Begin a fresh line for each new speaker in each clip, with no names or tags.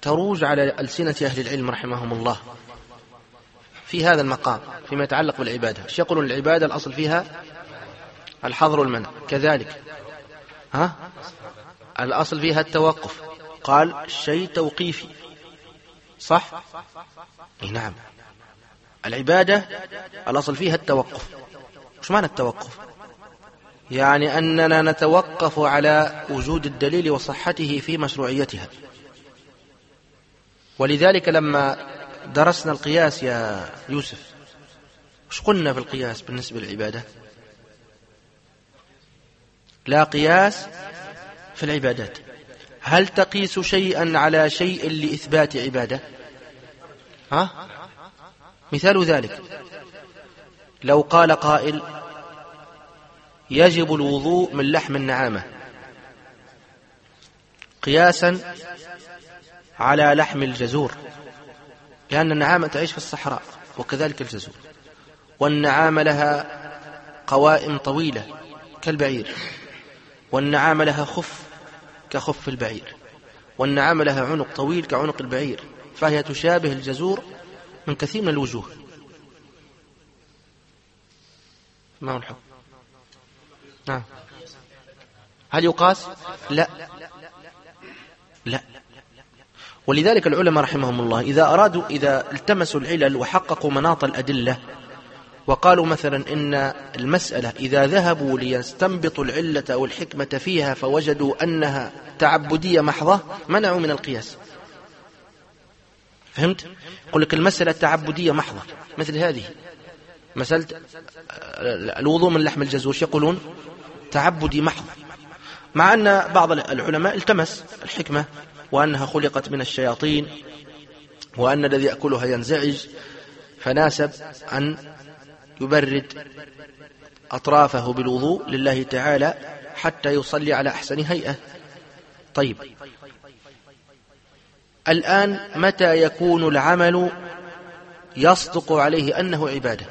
تروج على ألسنة أهل العلم رحمهم الله في هذا المقام فيما يتعلق بالعبادة. ايش يقولون؟ العبادة الأصل فيها الحظر والمنع، كذلك الأصل فيها التوقف، قال الشيء توقيفي، صح؟ نعم، العبادة الأصل فيها التوقف. وش معنى التوقف؟ يعني أننا نتوقف على وجود الدليل وصحته في مشروعيتها. ولذلك لما درسنا القياس يا يوسف، وش قلنا في القياس بالنسبة للعبادة؟ لا قياس في العبادات. هل تقيس شيئا على شيء لإثبات عبادة؟ مثال ذلك لو قال قائل يجب الوضوء من لحم النعامة قياسا على لحم الجزور، لأن النعامة تعيش في الصحراء وكذلك الجزور، والنعامة لها قوائم طويلة كالبعير، والنعامة لها خف كخف البعير، والنعامة لها عنق طويل كعنق البعير، فهي تشابه الجزور من كثير من الوجوه. ما هو الحكم؟ نعم. هل يقاس؟ لا. ولذلك العلماء رحمهم الله إذا التمسوا العلل وحققوا مناط الأدلة وقالوا مثلا إن المسألة إذا ذهبوا ليستنبطوا العلة أو الحكمة فيها فوجدوا أنها تعبدية محضة منعوا من القياس. فهمت؟ يقول لك المسألة تعبدية محضة مثل هذه مسألة الوضوء من لحم الجزور، يقولون تعبدي محض، مع أن بعض العلماء التمس الحكمة وأنها خلقت من الشياطين وأن الذي يأكلها ينزعج، فناسب أن يبرد أطرافه بالوضوء لله تعالى حتى يصلي على أحسن هيئة. طيب، الآن متى يكون العمل يصدق عليه أنه عبادة؟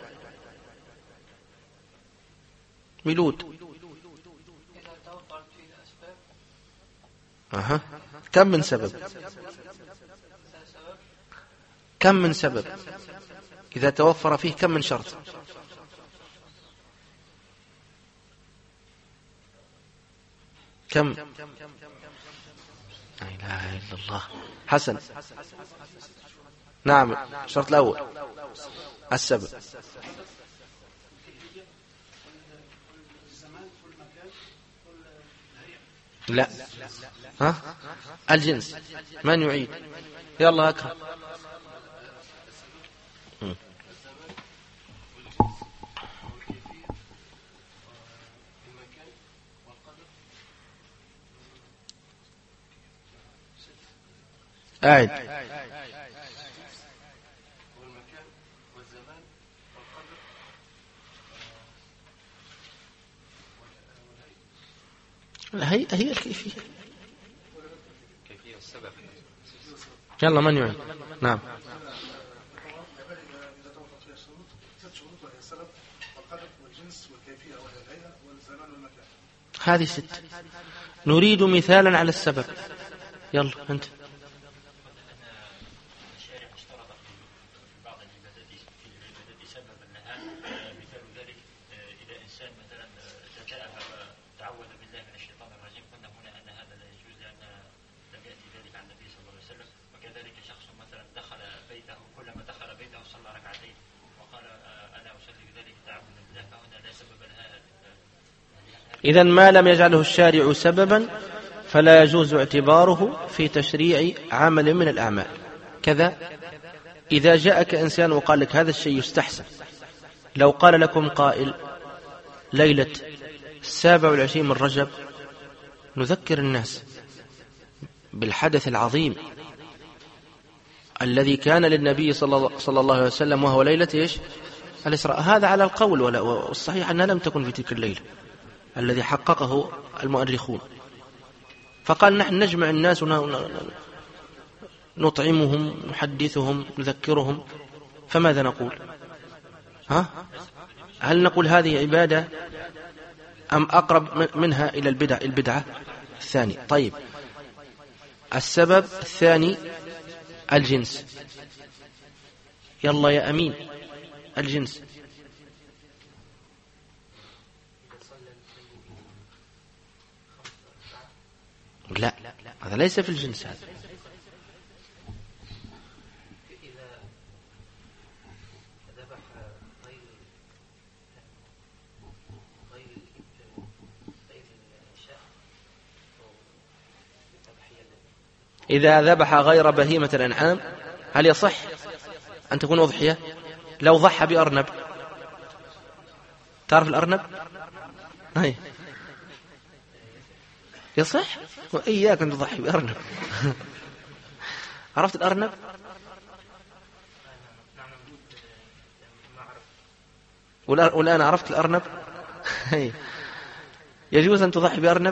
ميلود. كم من سبب؟ كم من سبب إذا توفر فيه كم من شرط؟ كم؟ لا إله إلا الله. حسن. نعم، الشرط الأول السبب. لا، الجنس. من يعيد؟ يلا أكرم. أعد. هي الكيفية. يلا من يعين؟ نعم. هذه 6. نريد مثالا على السبب. يلا أنت. إذن ما لم يجعله الشارع سببا فلا يجوز اعتباره في تشريع عمل من الأعمال. كذا إذا جاءك إنسان وقال لك هذا الشيء يستحسن، لو قال لكم قائل ليلة 27 من رجب نذكر الناس بالحدث العظيم الذي كان للنبي صلى الله عليه وسلم، وهو ليلة إيش؟ الإسراء. هذا على القول، والصحيح أنها لم تكن في تلك الليلة الذي حققه المؤرخون. فقال نحن نجمع الناس نطعمهم نحدثهم نذكرهم، فماذا نقول؟ هل نقول هذه عبادة أم أقرب منها إلى البدعة الثانية؟ طيب، السبب الثاني الجنس. يلا يا أمين، الجنس. لا، هذا ليس في الجنس هذا. إذا ذبح غير بهيمة الأنعام هل يصح أن تكون أضحية؟ لو ضحى بأرنب، تعرف الأرنب؟ هي يصح؟ وإياك أن تضحي بأرنب. عرفت الأرنب؟ والآن عرفت الأرنب؟ يجوز أن تضحي بأرنب؟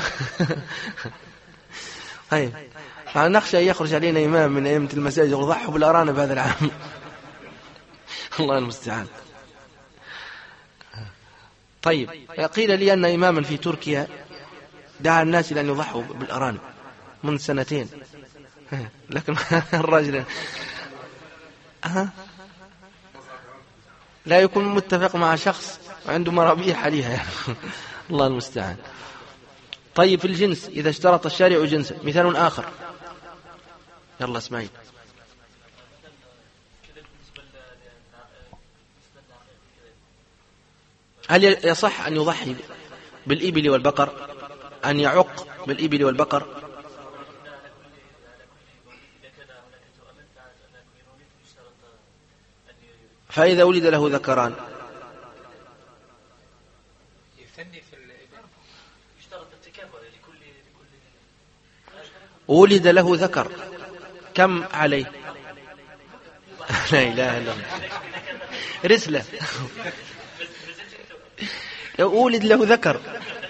نخشى أن يخرج علينا إمام من أئمة المساجد وضحوا بالأرانب هذا العام. الله المستعان. طيب، قيل لي أن إماما في تركيا دعا الناس إلى أن يضحوا بالأرانب منذ 2 سنين، لكن الرجل لا يكون متفق مع شخص عنده مرابيح عليها يعني. الله المستعان. طيب، في الجنس إذا اشترط الشارع جنسا، مثال آخر. يلا اسمعي. هل يصح أن يضحي بالإبل والبقر، أن يعق بالإبل والبقر؟ فإذا ولد له ذكران ولد له ذكر كم عليه؟ لا إله إلا الله، رسلة. لو ولد له ذكر،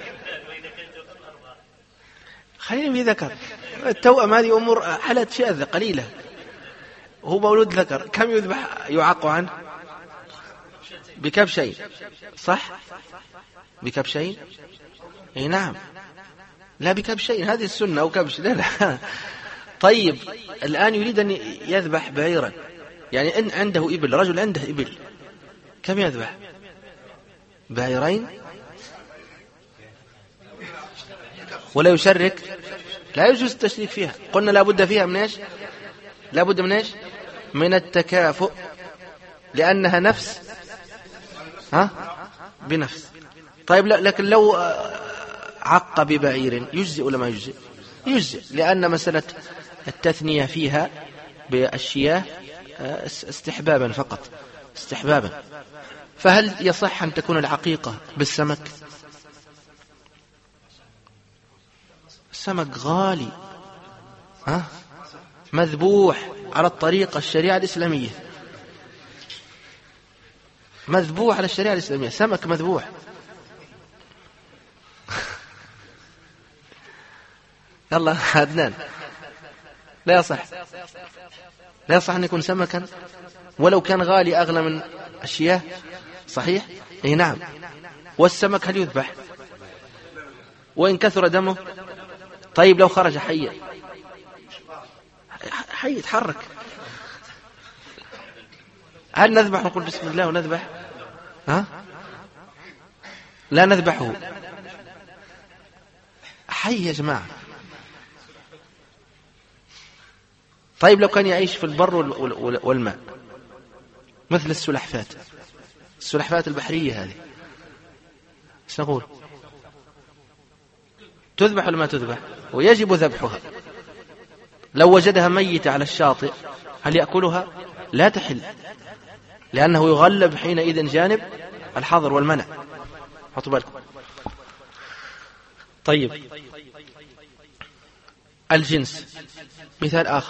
خلينا في ذكر. التوأم هذه أمور حالات شاذة قليلة. هو مولود ذكر، كم يذبح يعق عنه؟ بكبشين، صح؟ بكبشين؟ اي نعم. لا، بكبشين، هذه السنة أو كبش. لا لا. طيب، الآن يريد أن يذبح بعيرا، يعني إن عنده إبل، رجل عنده إبل، كم يذبح؟ بعيرين؟ ولا يشرك؟ لا يجوز التشريك فيها. قلنا لابد فيها من إيش؟ لابد من إيش؟ من التكافؤ، لأنها نفس بنفس. طيب، لا، لكن لو عق ببعير يجزئ ولا ما يجزئ؟ يجزئ، لأن مسألة التثنية فيها بالشياه استحبابا فقط، استحبابا. فهل يصح أن تكون العقيقة بالسمك؟ السمك غالي، مذبوح على الطريقة الشريعة الإسلامية، مذبوح على الشريعة الإسلامية، سمك مذبوح. يلا عدنان، لا يصح، لا يصح أن يكون سمكا ولو كان غالي أغلى من الشياه، صحيح؟ اي نعم. والسمك هل يذبح وإن كثر دمه؟ طيب، لو خرج حيا، حي يتحرك، هل نذبح ونقول بسم الله ونذبح؟ لا نذبحه، حي يا جماعة. طيب، لو كان يعيش في البر والماء مثل السلحفاة، السلحفاة البحرية هذه، ايش نقول؟ تذبح ولا ما تذبح؟ ويجب ذبحها. لو وجدها ميتة على الشاطئ هل يأكلها؟ لا تحل، لأنه يغلب حينئذ جانب الحظر والمنع. حطوا بالكم. طيب، الجنس، مثال آخر.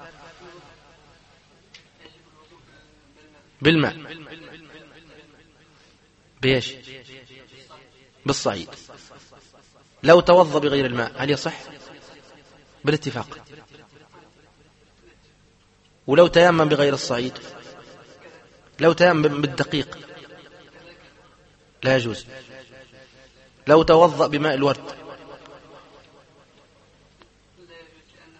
بالماء، بيش؟ بالصعيد. لو توضأ بغير الماء هل يصح؟ بالاتفاق. ولو تيمم بغير الصعيد، لو تيمم بالدقيق لا يجوز. لو توضأ بماء الورد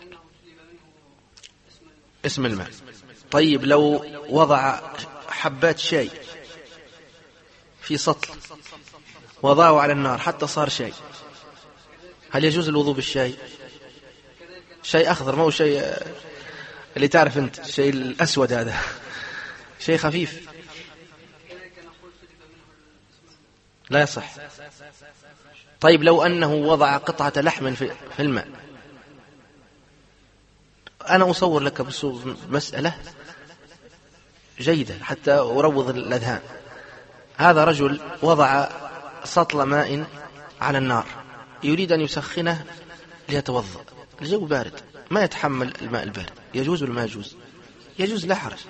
اسم الماء. طيب لو وضع حبات شاي في سطل وضعه على النار حتى صار شاي، هل يجوز الوضوء بالشاي؟ شاي أخضر، ما هو شيء اللي تعرف أنت، الشيء الأسود هذا شيء خفيف، لا يصح. طيب لو أنه وضع قطعة لحم في الماء، أنا أصور لك مسألة جيدة حتى أروض الأذهان. هذا رجل وضع سطل ماء على النار يريد أن يسخنه ليتوضأ، الجو بارد ما يتحمل الماء البارد، يجوز ولا ما يجوز؟ يجوز لا حرج.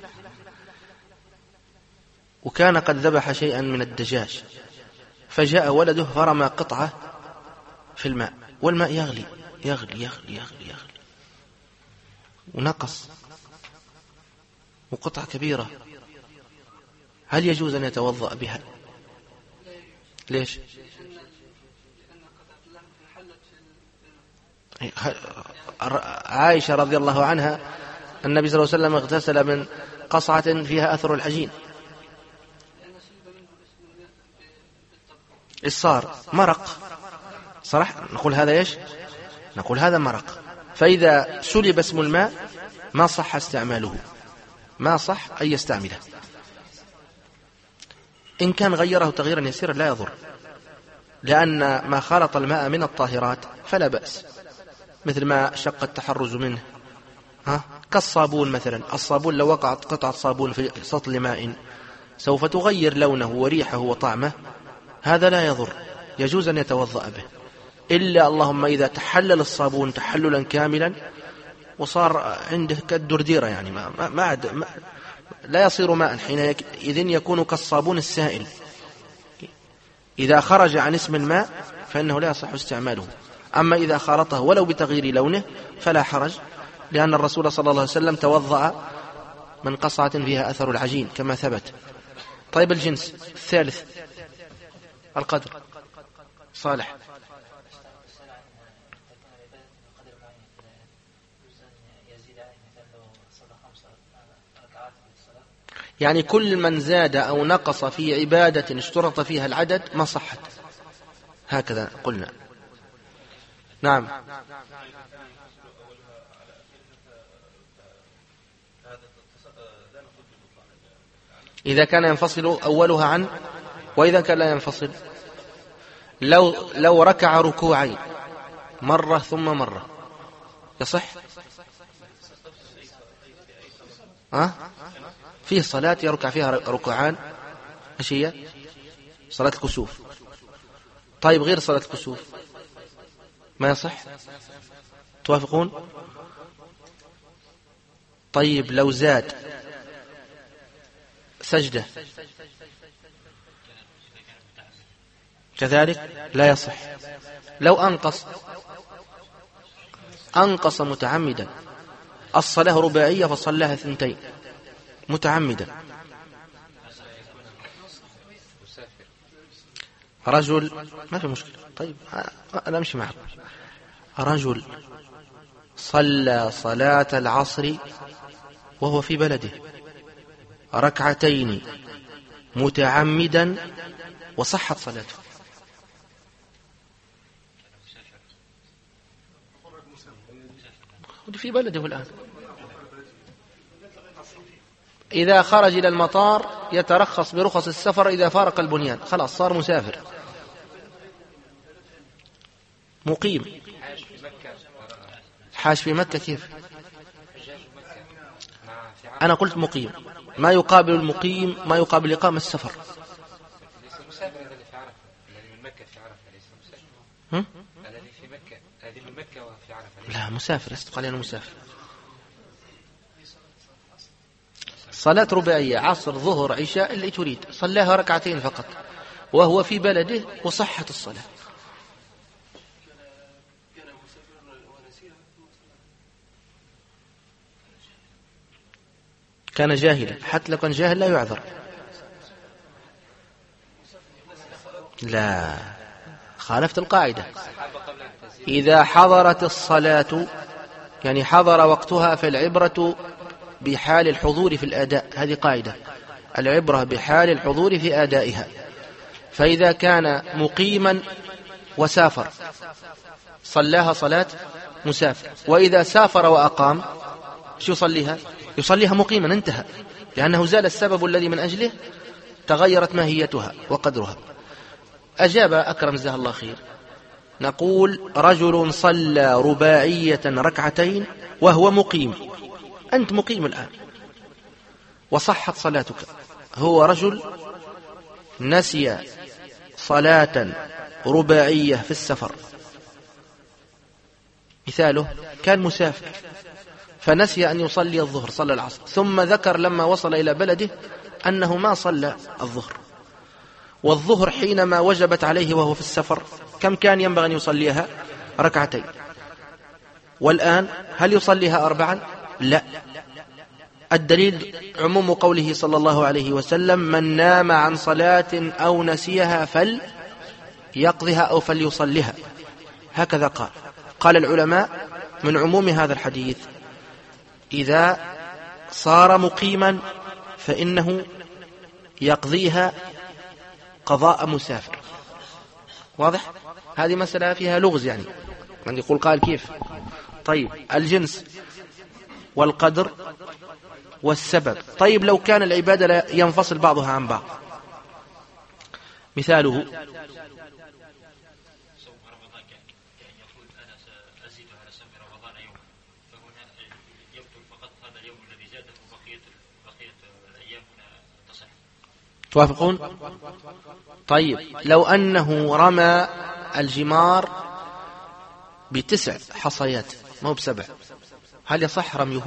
وكان قد ذبح شيئا من الدجاج، فجاء ولده فرمى قطعة في الماء والماء يغلي يغلي يغلي يغلي يغلي ونقص وقطعة كبيرة، هل يجوز أن يتوضأ بها؟ ليش؟ عائشة رضي الله عنها النبي صلى الله عليه وسلم اغتسل من قصعة فيها أثر الحجين، الصار مرق صراحة، نقول هذا إيش؟ نقول هذا مرق. فإذا سلب اسم الماء ما صح استعماله، ما صح أن يستعمله. إن كان غيره تغييرا يسيرا لا يضر، لأن ما خلط الماء من الطاهرات فلا بأس، مثل ما شق التحرز منه، كالصابون مثلا. الصابون لو وقعت قطعة صابون في سطل ماء سوف تغير لونه وريحه وطعمه، هذا لا يضر، يجوز أن يتوضأ به، إلا اللهم إذا تحلل الصابون تحللا كاملا وصار عنده كالدرديرة، يعني ما لا يصير ماء، حينئذ يكون كالصابون السائل. إذا خرج عن اسم الماء فإنه لا يصح استعماله. أما إذا خالطه ولو بتغيير لونه فلا حرج، لأن الرسول صلى الله عليه وسلم توضأ من قصعة فيها أثر العجين كما ثبت. طيب الجنس الثالث القدر. صالح. يعني كل من زاد أو نقص في عبادة اشترط فيها العدد ما صحت، هكذا قلنا. نعم. إذا كان ينفصل أولها عن، وإذا كان لا ينفصل، لو ركع ركوعين مرة ثم مرة يصح؟ فيه صلاة يركع فيها ركوعان، ايش هي؟ صلاة الكسوف. طيب غير صلاة الكسوف ما يصح؟ توافقون؟ طيب لو زاد سجدة كذلك لا يصح. لو أنقص متعمدا، الصلاة رباعية فصلاها 2 متعمدا. رجل ما في مشكلة، طيب أنا أمشي معك. رجل صلى صلاة العصر وهو في بلده 2 متعمدا وصحت صلاته، في بلده الآن. إذا خرج إلى المطار يترخص برخص السفر إذا فارق البنيان، خلاص صار مسافر مقيم. حاج في مكة كيف؟ أنا قلت مقيم، ما يقابل المقيم ما يقابل إقامة السفر. لا مسافر، استقال أنا مسافر. صلاة رباعية عصر ظهر عشاء اللي تريد صلاها 2 فقط وهو في بلده وصحت الصلاة. كان جاهلا، حتى لو كان جاهل لا يعذر. لا، خالفت القاعدة. إذا حضرت الصلاة يعني حضر وقتها، فالعبرة بحال الحضور في الأداء، هذه قاعدة، العبرة بحال الحضور في أدائها. فإذا كان مقيما وسافر صلاها صلاة مسافر، وإذا سافر وأقام شو يصليها؟ يصليها مقيما، انتهى، لأنه زال السبب الذي من أجله تغيرت ماهيتها وقدرها. أجاب أكرم جزاه الله خير، نقول رجل صلى رباعية ركعتين وهو مقيم، أنت مقيم الآن وصحت صلاتك. هو رجل نسي صلاة رباعية في السفر، مثاله كان مسافر فنسي أن يصلي الظهر، صلى العصر، ثم ذكر لما وصل إلى بلده أنه ما صلى الظهر، والظهر حينما وجبت عليه وهو في السفر كم كان ينبغي أن يصليها؟ ركعتين. والآن هل يصليها 4؟ لا. الدليل عموم قوله صلى الله عليه وسلم: من نام عن صلاة أو نسيها فليقضها أو فليصلها، هكذا قال العلماء من عموم هذا الحديث: إذا صار مقيما فإنه يقضيها قضاء مسافر. واضح؟ هذه مسألة فيها لغز، يعني من يقول قال كيف؟ طيب، الجنس والقدر والسبب. طيب، لو كان العبادة لا ينفصل بعضها عن بعض، مثاله توافقون؟ طيب، لو أنه رمى الجمار ب9 حصيات مو ب7، هل يصح رميه؟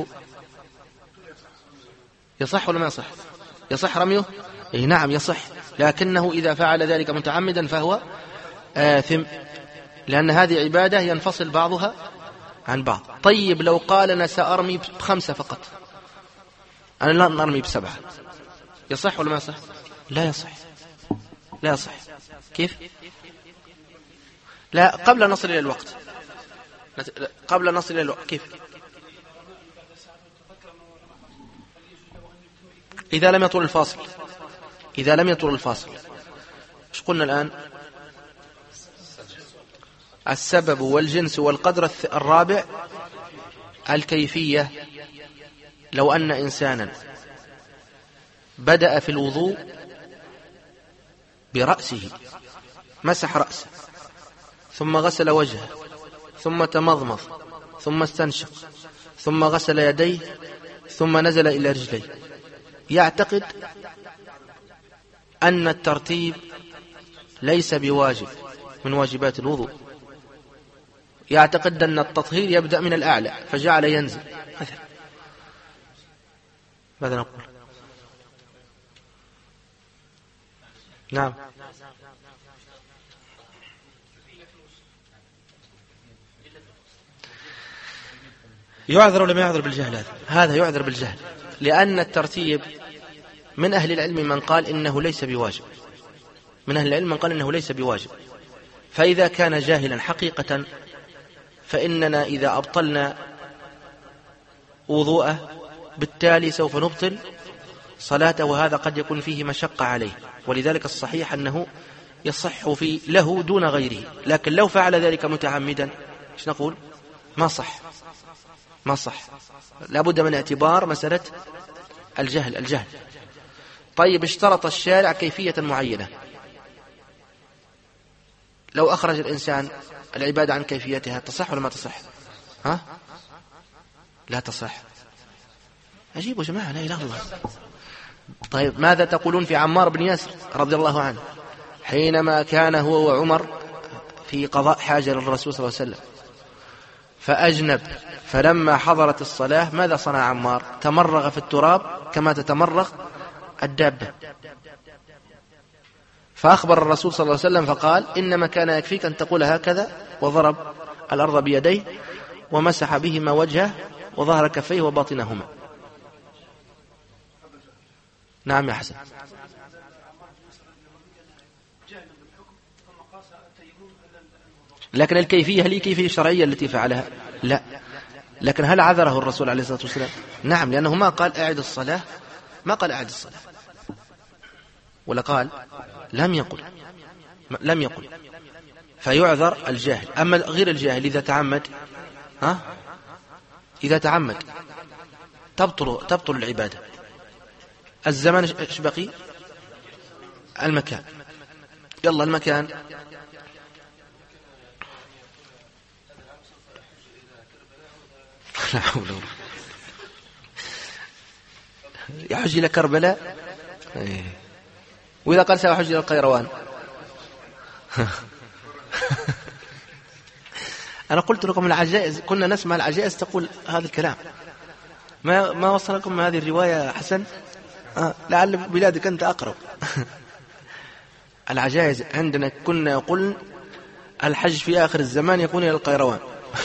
يصح ولا ما يصح؟ يصح رميه؟ إيه نعم يصح، لكنه إذا فعل ذلك متعمدا فهو آثم، لأن هذه عبادة ينفصل بعضها عن بعض. طيب، لو قال أنا سأرمي ب5 فقط، أنا لا أرمي ب7، يصح ولا ما يصح؟ لا يصح، لا يصح. كيف؟ لا، قبل أن نصل إلى الوقت، قبل أن نصل إلى الوقت، كيف؟ إذا لم يطول الفاصل، إذا لم يطول الفاصل. إيش قلنا الآن؟ السبب والجنس والقدر. الرابع الكيفية. لو أن إنسانا بدأ في الوضوء برأسه، مسح رأسه، ثم غسل وجهه، ثم تمضمض، ثم استنشق، ثم غسل يديه، ثم نزل إلى رجليه، يعتقد أن الترتيب ليس بواجب من واجبات الوضوء، يعتقد أن التطهير يبدأ من الأعلى فجعل ينزل مثلا، ماذا نقول؟ نعم، يعذر ولا ما يعذر بالجهل؟ هذا يعذر بالجهل، لأن الترتيب من أهل العلم من قال إنه ليس بواجب، من أهل العلم من قال إنه ليس بواجب. فإذا كان جاهلا حقيقة فإننا إذا أبطلنا وضوءه بالتالي سوف نبطل صلاته، وهذا قد يكون فيه مشقة عليه، ولذلك الصحيح أنه يصح في له دون غيره. لكن لو فعل ذلك متعمدا إيش نقول؟ ما صح، ما صح، لابد من اعتبار مسألة الجهل. طيب، اشترط الشارع كيفية معينة، لو أخرج الإنسان العبادة عن كيفيتها تصح ولا ما تصح؟ ها؟ لا تصح. عجيب يا جماعة، لا إله إلا الله. طيب، ماذا تقولون في عمار بن ياسر رضي الله عنه حينما كان هو وعمر في قضاء حاجة للرسول صلى الله عليه وسلم فأجنب، فلما حضرت الصلاة ماذا صنع عمار؟ تمرغ في التراب كما تتمرغ الدابة، فأخبر الرسول صلى الله عليه وسلم فقال: إنما كان يكفيك أن تقول هكذا، وضرب الأرض بيديه ومسح بهما وجهه وظهر كفيه وباطنهما. نعم يا حسن. لكن الكيفية هل هي كيفية شرعية التي فعلها؟ لا، لكن هل عذره الرسول عليه الصلاة والسلام؟ نعم، لأنه ما قال أعد الصلاة، ما قال أعد الصلاة، ولا قال لم يقل فيعذر الجاهل. أما غير الجاهل إذا تعمد، إذا تعمد تبطل العبادة. الزمان ايش بقي؟ المكان. يلا المكان، لا حول ولا قوة. يحج إلى كربلاء، وإذا قال سأحج إلى القيروان. أنا قلت لكم العجائز، كنا نسمع العجائز تقول هذا الكلام. ما وصلكم هذه الرواية حسن؟ لعل بلادك أنت أقرب. العجائز عندنا كنا يقول الحج في آخر الزمان يكون إلى القيروان.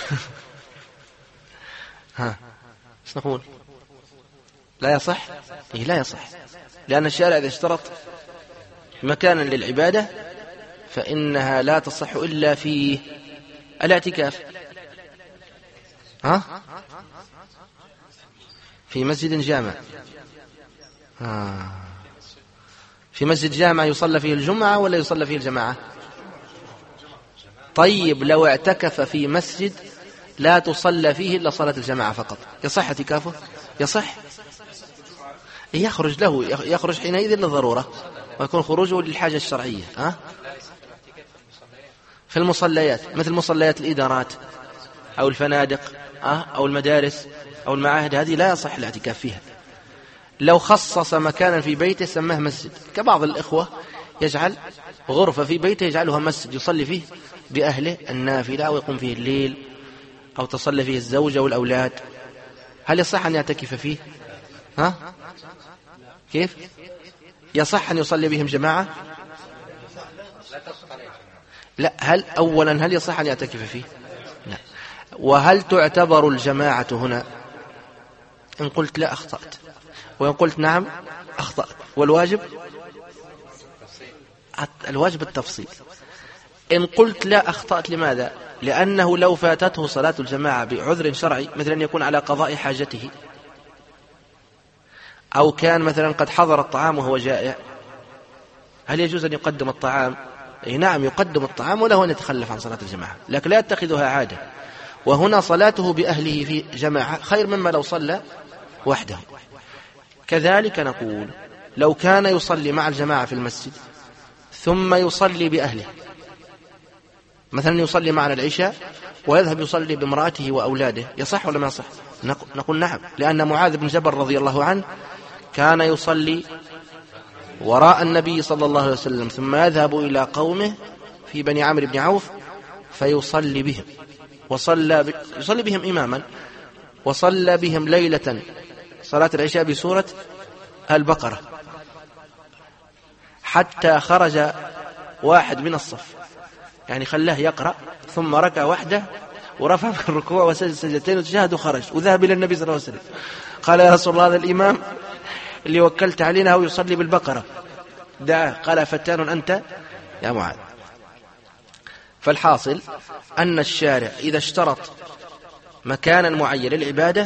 ايش نقول؟ لا يصح؟ إيه لا يصح، لأن الشارع إذا اشترط مكانا للعبادة فإنها لا تصح إلا في الاعتكاف. في مسجد جامع، في مسجد جامع يصلى فيه الجمعة ولا يصلى فيه الجماعة؟ طيب لو اعتكف في مسجد لا تصلى فيه إلا صلاة الجماعة فقط، يصح اعتكافه؟ يصح، يخرج حينئذ للضرورة، ويكون خروجه للحاجة الشرعية. في المصليات مثل مصليات الإدارات أو الفنادق أو المدارس أو المعاهد، هذه لا يصح الاعتكاف فيها. لو خصص مكانا في بيته سماه مسجد، كبعض الإخوة يجعل غرفة في بيته يجعلها مسجد يصلي فيه بأهله النافلة أو يقوم فيه الليل أو تصلي فيه الزوجة والأولاد، هل يصح أن يعتكف فيه؟ كيف؟ يصح أن يصلي بهم جماعة؟ لا. هل يصح أن يعتكف فيه؟ لا. وهل تعتبر الجماعة هنا؟ إن قلت لا أخطأت، وإن قلت نعم أخطأت. والواجب التفصيل. إن قلت لا أخطأت، لماذا؟ لأنه لو فاتته صلاة الجماعة بعذر شرعي، مثلا يكون على قضاء حاجته، أو كان مثلا قد حضر الطعام وهو جائع، هل يجوز أن يقدم الطعام؟ نعم يقدم الطعام وله أن يتخلف عن صلاة الجماعة، لكن لا يتخذها عادة. وهنا صلاته بأهله في جماعة خير مما لو صلى وحده. كذلك نقول لو كان يصلي مع الجماعة في المسجد ثم يصلي بأهله، مثلا يصلي معنا العشاء ويذهب يصلي بامرأته وأولاده، يصح ولا ما يصح؟ نقول نعم، لأن معاذ بن جبل رضي الله عنه كان يصلي وراء النبي صلى الله عليه وسلم ثم يذهب إلى قومه في بني عمرو بن عوف فيصلي بهم، يصلي بهم إماما، وصلى بهم ليلة صلاة العشاء بسورة البقرة، حتى خرج واحد من الصف، يعني خلاه يقرأ ثم ركع وحده ورفع من الركوع وسجد سجدتين وتشهد وخرج، وذهب إلى النبي صلى الله عليه وسلم قال يا رسول الله هذا الإمام اللي وكلت علينا هو يصلي بالبقرة، دعاه. قال فتان أنت يا معاذ. فالحاصل أن الشارع إذا اشترط مكانا معين للعبادة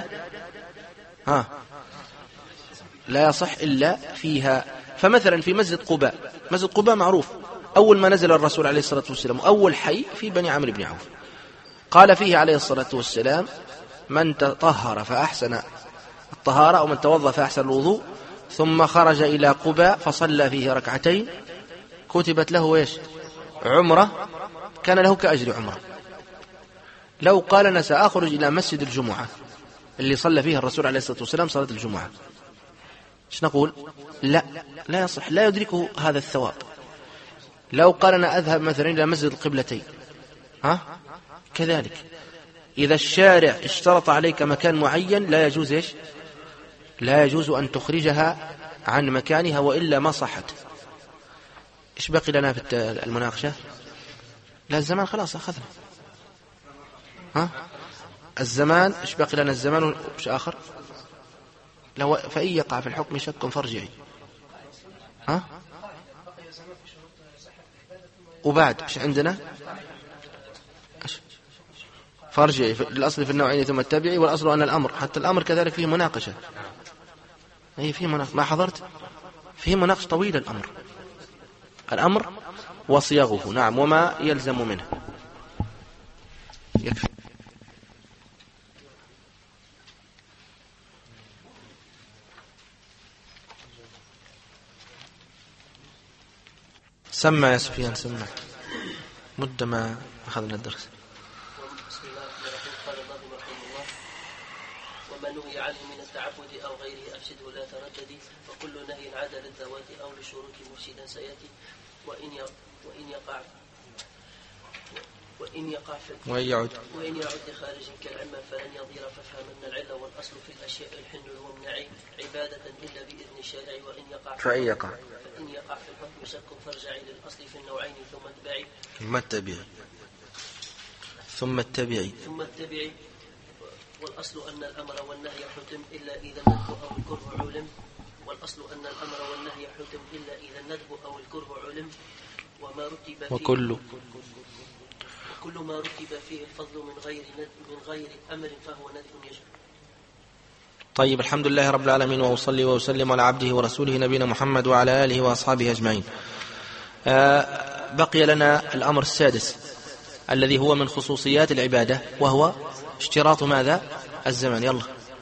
لا يصح إلا فيها. فمثلا في مسجد قباء معروف، أول ما نزل الرسول عليه الصلاة والسلام أول حي في بني عمرو بن عوف، قال فيه عليه الصلاة والسلام من تطهر فأحسن الطهارة أو من توضأ فأحسن الوضوء ثم خرج إلى قباء فصلى فيه ركعتين كتبت له عمرة، كان له كأجر عمرة. لو قال أنا سأخرج إلى مسجد الجمعة اللي صلى فيه الرسول عليه الصلاة والسلام صلاة الجمعة، ايش نقول؟ لا يصح، لا يدركه هذا الثواب. لو قال أنا أذهب مثلا إلى مسجد القبلتين كذلك. إذا الشارع اشترط عليك مكان معين لا يجوز أن تخرجها عن مكانها وإلا ما صحت. إيش بقي لنا في المناقشة؟ لا الزمان خلاص أخذنا. الزمان إيش بقي لنا؟ الزمان وش آخر؟ لو فإن يقع في الحكم شك فارجعي. وبعد إيش عندنا؟ فارجعي الأصل في النوعين ثم اتبعي، والأصل أن الأمر، حتى الأمر كذلك فيه مناقشة. أي فيه مناقشة، ما حضرت؟ فيه مناقشة طويلة الأمر وصيغه، نعم، وما يلزم منه. يكفي. سمع يا سفيان، سمع مدة ما أخذنا الدرس.
بسم الله الرحمن الرحيم. قال الناظم رحمه الله: وما نهي عنه من التعبد أو غيره أفسده لا ترددي، وكل نهي عاد للذوات أو للشروط مفسدا سيأتي، وإن يعد خارج كالعلم فلن يضير، فافهم أن العلة والأصل في الأشياء الحل الممنع عبادة إلا بإذن الشارع، وإن يقع في الحكم شك فارجعي للأصل في النوعين ثم اتبعي. والأصل أن الأمر والنهي حتم إلا إذا الندب أو الكره علم، وكل ما رتب فيه الفضل من غير أمر فهو ندب يجب.
طيب، الحمد لله رب العالمين، وأصلي وأسلم على عبده ورسوله نبينا محمد وعلى آله وأصحابه أجمعين. بقي لنا الأمر السادس الذي هو من خصوصيات العبادة، وهو اشتراط ماذا؟ الزمن. يلا.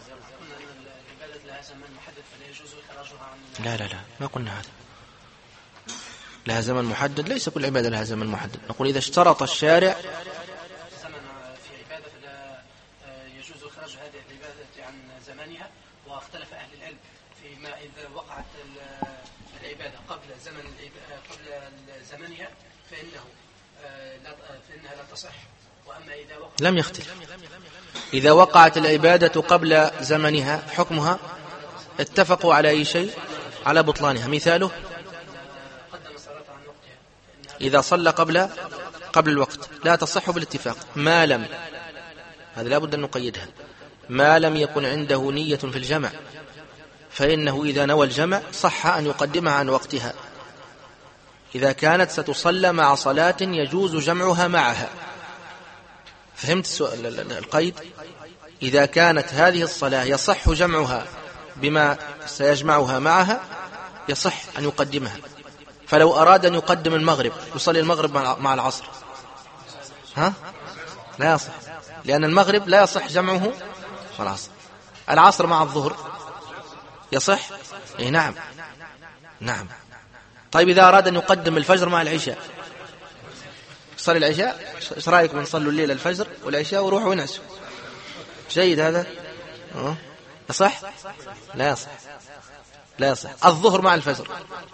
لا ما قلنا هذا. لها زمن محدد؟ ليس كل عبادة لها زمن محدد. نقول إذا اشترط الشارع
زمن في عبادة فلا يجوز إخراج هذه العبادة عن زمانها، واختلف أهل العلم فيما إذا وقعت العبادة قبل زمنها فإنها لا تصح، وأما إذا وقعت
لم يختلف. إذا وقعت العبادة قبل زمنها حكمها اتفقوا على أي شيء؟ على بطلانها. مثاله إذا صلى قبل الوقت لا تصح بالاتفاق، ما لم، هذا لا بد أن نقيدها، ما لم يكن عنده نية في الجمع، فإنه إذا نوى الجمع صح أن يقدمها عن وقتها إذا كانت ستصلى مع صلاة يجوز جمعها معها. فهمت القيد؟ إذا كانت هذه الصلاة يصح جمعها بما سيجمعها معها يصح أن يقدمها. فلو أراد أن يقدم المغرب يصلي المغرب مع العصر، لا يصح، لأن المغرب لا يصح جمعه مع العصر. العصر مع الظهر يصح؟ نعم. طيب إذا أراد أن يقدم الفجر مع العشاء يصلي العشاء، ايش رأيكم نصلوا الليل الفجر والعشاء وروحوا ونعسوا؟ جيد هذا؟ يصح؟ لا يصح. الظهر مع الفجر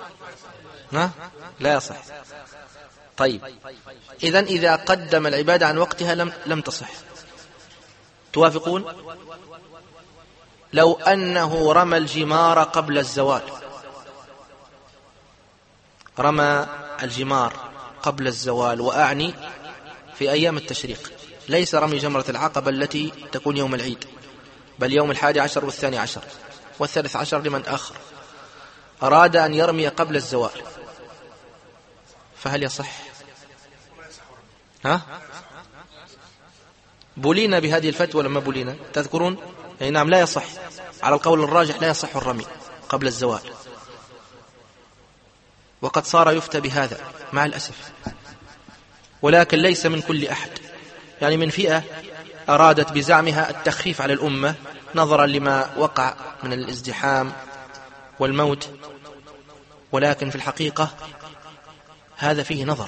لا يصح. طيب إذن إذا قدم العبادة عن وقتها لم تصح. توافقون؟ لو أنه رمى الجمار قبل الزوال، رمى الجمار قبل الزوال، وأعني في أيام التشريق، ليس رمي جمرة العقبة التي تكون يوم العيد، بل يوم 11 و12 و13 لمن آخر، أراد أن يرمي قبل الزوال، فهل يصح؟ بولينا بهذه الفتوى لما بولينا، تذكرون؟ نعم، لا يصح. على القول الراجح لا يصح الرمي قبل الزوال، وقد صار يفتى بهذا مع الأسف. ولكن ليس من كل أحد، يعني من فئة أرادت بزعمها التخفيف على الأمة نظرا لما وقع من الازدحام والموت، ولكن في الحقيقة هذا فيه نظر،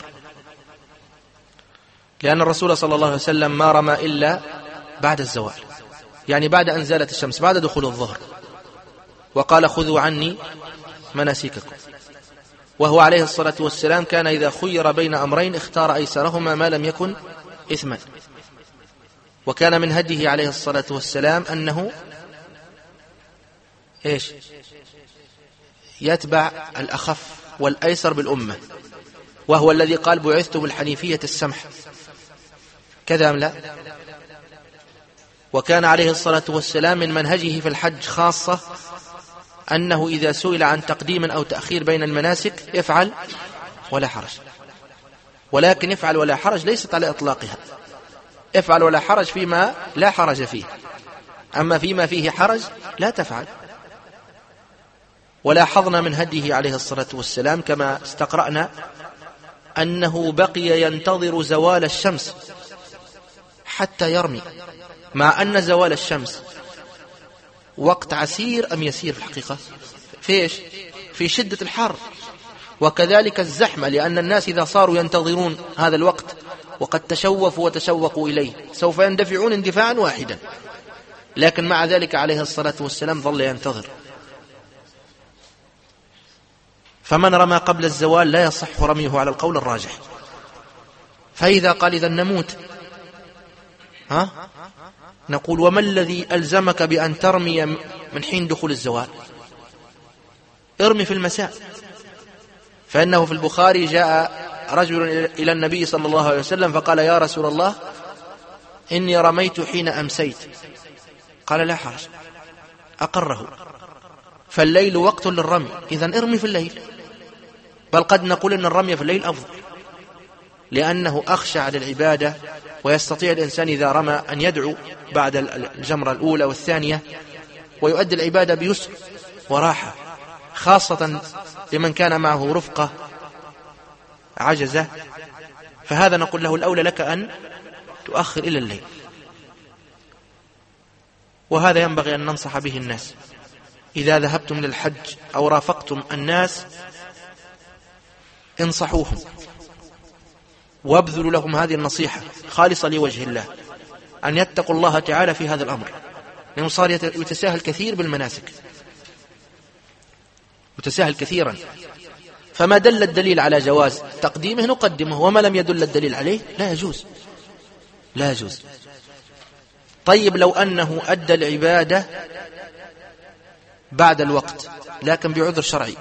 لأن الرسول صلى الله عليه وسلم ما رمى إلا بعد الزوال، يعني بعد أن زالت الشمس، بعد دخول الظهر، وقال خذوا عني مناسككم. وهو عليه الصلاة والسلام كان إذا خير بين أمرين اختار أيسرهما ما لم يكن إثما. وكان من هديه عليه الصلاة والسلام أنه يتبع الأخف والأيسر بالأمة، وهو الذي قال بعثت بالحنيفية السمح، كذا أم لا؟ وكان عليه الصلاة والسلام من منهجه في الحج خاصة أنه إذا سئل عن تقديم أو تأخير بين المناسك يفعل ولا حرج، ولكن يفعل ولا حرج ليست على إطلاقها، افعل ولا حرج فيما لا حرج فيه، أما فيما فيه حرج لا تفعل. ولاحظنا من هديه عليه الصلاة والسلام كما استقرأنا أنه بقي ينتظر زوال الشمس حتى يرمي، مع أن زوال الشمس وقت عسير أم يسير في الحقيقة؟ في شدة الحر، وكذلك الزحمة، لأن الناس إذا صاروا ينتظرون هذا الوقت وقد تشوفوا وتشوقوا إليه سوف يندفعون اندفاعا واحدا، لكن مع ذلك عليه الصلاة والسلام ظل ينتظر. فمن رمى قبل الزوال لا يصح رميه على القول الراجح. فإذا قال إذا نموت، نقول وما الذي ألزمك بأن ترمي من حين دخول الزوال؟ ارمي في المساء. فإنه في البخاري جاء رجل إلى النبي صلى الله عليه وسلم فقال يا رسول الله إني رميت حين أمسيت. قال لا حرج، أقره، فالليل وقت للرمي، إذن ارمي في الليل. بل قد نقول أن الرمي في الليل أفضل، لأنه أخشع للعبادة، ويستطيع الإنسان إذا رمى أن يدعو بعد الجمرة الأولى والثانية، ويؤدي العبادة بيسر وراحة، خاصة لمن كان معه رفقة عجزة. فهذا نقول له الأولى لك أن تؤخر إلى الليل. وهذا ينبغي أن ننصح به الناس إذا ذهبتم للحج أو رافقتم الناس، انصحوهم وابذلوا لهم هذه النصيحة خالصة لوجه الله، أن يتقوا الله تعالى في هذا الأمر، لأنه صار يتساهل كثير بالمناسك، يتساهل كثيرا. فما دل الدليل على جواز تقديمه نقدمه، وما لم يدل الدليل عليه لا يجوز، لا يجوز. طيب لو أنه أدى العبادة بعد الوقت لكن بعذر شرعي،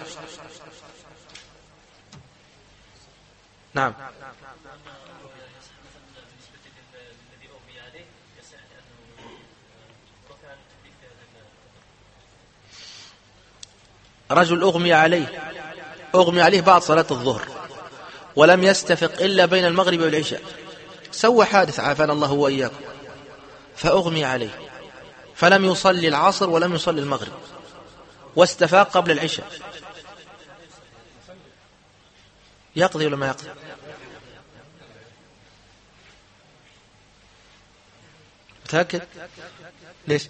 نعم، رجل أغمي عليه بعد صلاة الظهر ولم يستفق إلا بين المغرب والعشاء، سوى حادث عافانا الله وإياكم، فأغمي عليه فلم يصلي العصر ولم يصلي المغرب واستفاق قبل العشاء، يقضي ولا ما يقضي؟ متأكد؟ ليش؟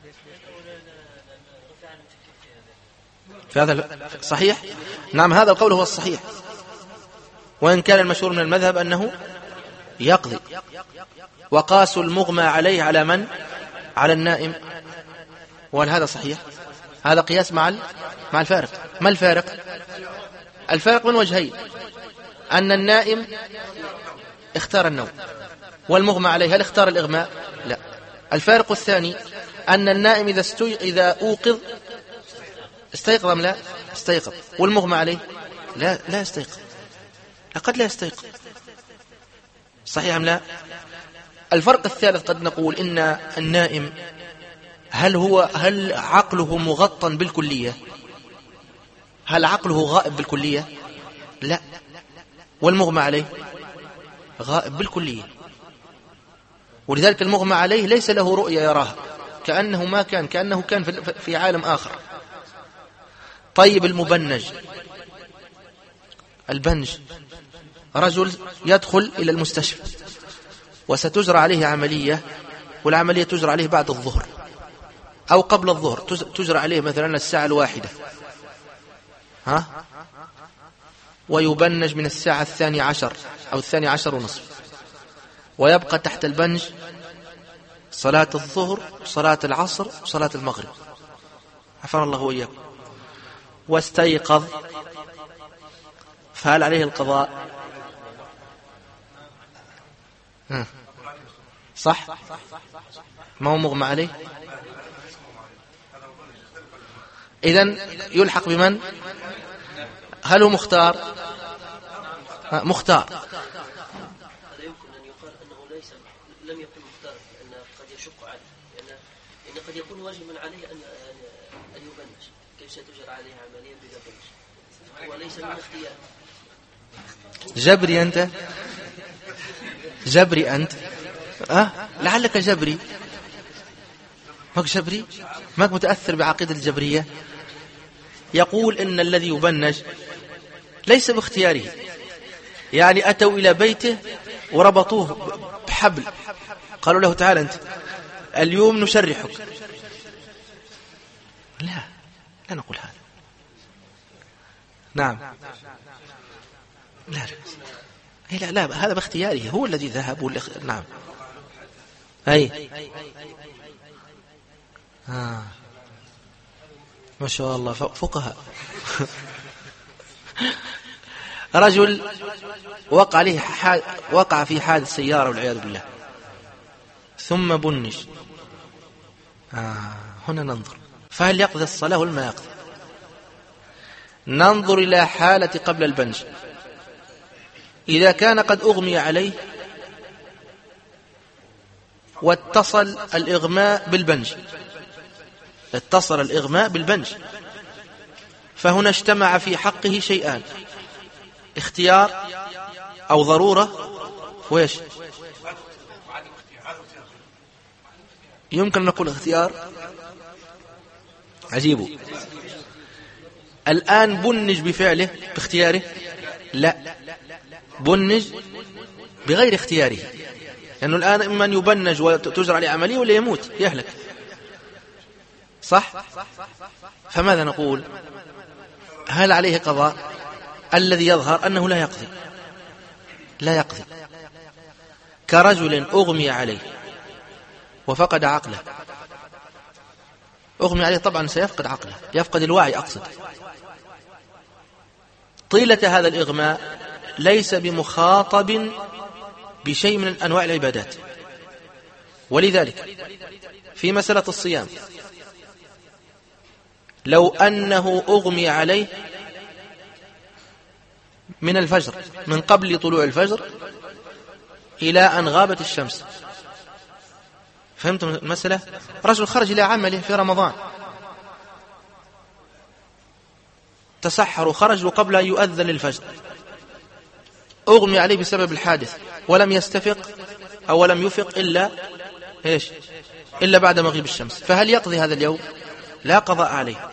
في هذا صحيح؟ نعم، هذا القول هو الصحيح، وإن كان المشهور من المذهب أنه يقضي. وقاس المغمى عليه على من؟ على النائم. وهل هذا صحيح؟ هذا قياس مع الفارق. ما الفارق؟ الفارق من وجهين، أن النائم اختار النوم، والمغمى عليه هل اختار الإغماء؟ لا. الفارق الثاني أن النائم إذا أوقظ استيقظ أم لا؟ استيقظ. والمغمى عليه لا يستيقظ، لقد لا يستيقظ، صحيح أم لا؟ الفرق الثالث قد نقول إن النائم هل عقله مغطى بالكلية؟ هل عقله غائب بالكلية؟ لا. والمغمى عليه غائب بالكلية، ولذلك المغمى عليه ليس له رؤية يراها، كأنه كان في عالم آخر. طيب البنج، رجل يدخل إلى المستشفى وستجرى عليه عملية، والعملية تجرى عليه بعد الظهر أو قبل الظهر، تجرى عليه مثلا الساعة 1، ويبنج من الساعة 12 أو 12:30، ويبقى تحت البنج صلاة الظهر صلاة العصر صلاة المغرب، عفوا الله وإياكم، واستيقظ، فهل عليه القضاء؟ صح؟ ما هو مغمى عليه؟ إذن يلحق بمن؟ هل هو مختار؟ مختار.
هذا يمكن أن يقال أنه لم يكن مختار، لأن قد يشق عليه، لأن قد يكون واجبا عليه أن يبنج، كيف ستجرى عليه عمليا بلا بنج؟ وليس من اختيار.
جبري أنت. لعلك جبري. ماك جبري، ماك متأثر بعقيدة الجبرية. يقول إن الذي يبنج ليس باختياره، يعني أتوا إلى بيته وربطوه بحبل، قالوا له تعال أنت اليوم نشرحك. لا نقول هذا. نعم. لا هذا باختياره، هو الذي ذهب نعم. ما شاء الله فقهاء. رجل وقع في حادث سيارة والعياذ بالله، ثم بنج. هنا ننظر، فهل يقضي الصلاة ولا ما يقضي؟ ننظر إلى حالة قبل البنج. إذا كان قد أغمي عليه واتصل الإغماء بالبنج، فهنا اجتمع في حقه شيئان: اختيار أو ضرورة، ويش يمكن نقول اختيار. عجيب. الآن بنج بفعله باختياره؟ لا، بنج بغير اختياره، لأنه الآن إما أن يبنج وتجرى عليه عملية ولا يموت يهلك، صح؟ فماذا نقول؟ هل عليه قضاء؟ الذي يظهر أنه لا يقضي. كرجل أغمي عليه وفقد عقله. أغمي عليه طبعا سيفقد عقله، يفقد الوعي أقصد. طيلة هذا الإغماء ليس بمخاطب بشيء من أنواع العبادات. ولذلك في مسألة الصيام، لو أنه أغمي عليه من الفجر، من قبل طلوع الفجر إلى أن غابت الشمس، فهمتم المسألة؟ رجل خرج إلى عمله في رمضان، تسحر وخرج وقبل أن يؤذن الفجر، أغمي عليه بسبب الحادث ولم يستفق أو لم يفق إلا بعد مغيب الشمس، فهل يقضي هذا اليوم؟ لا قضاء عليه.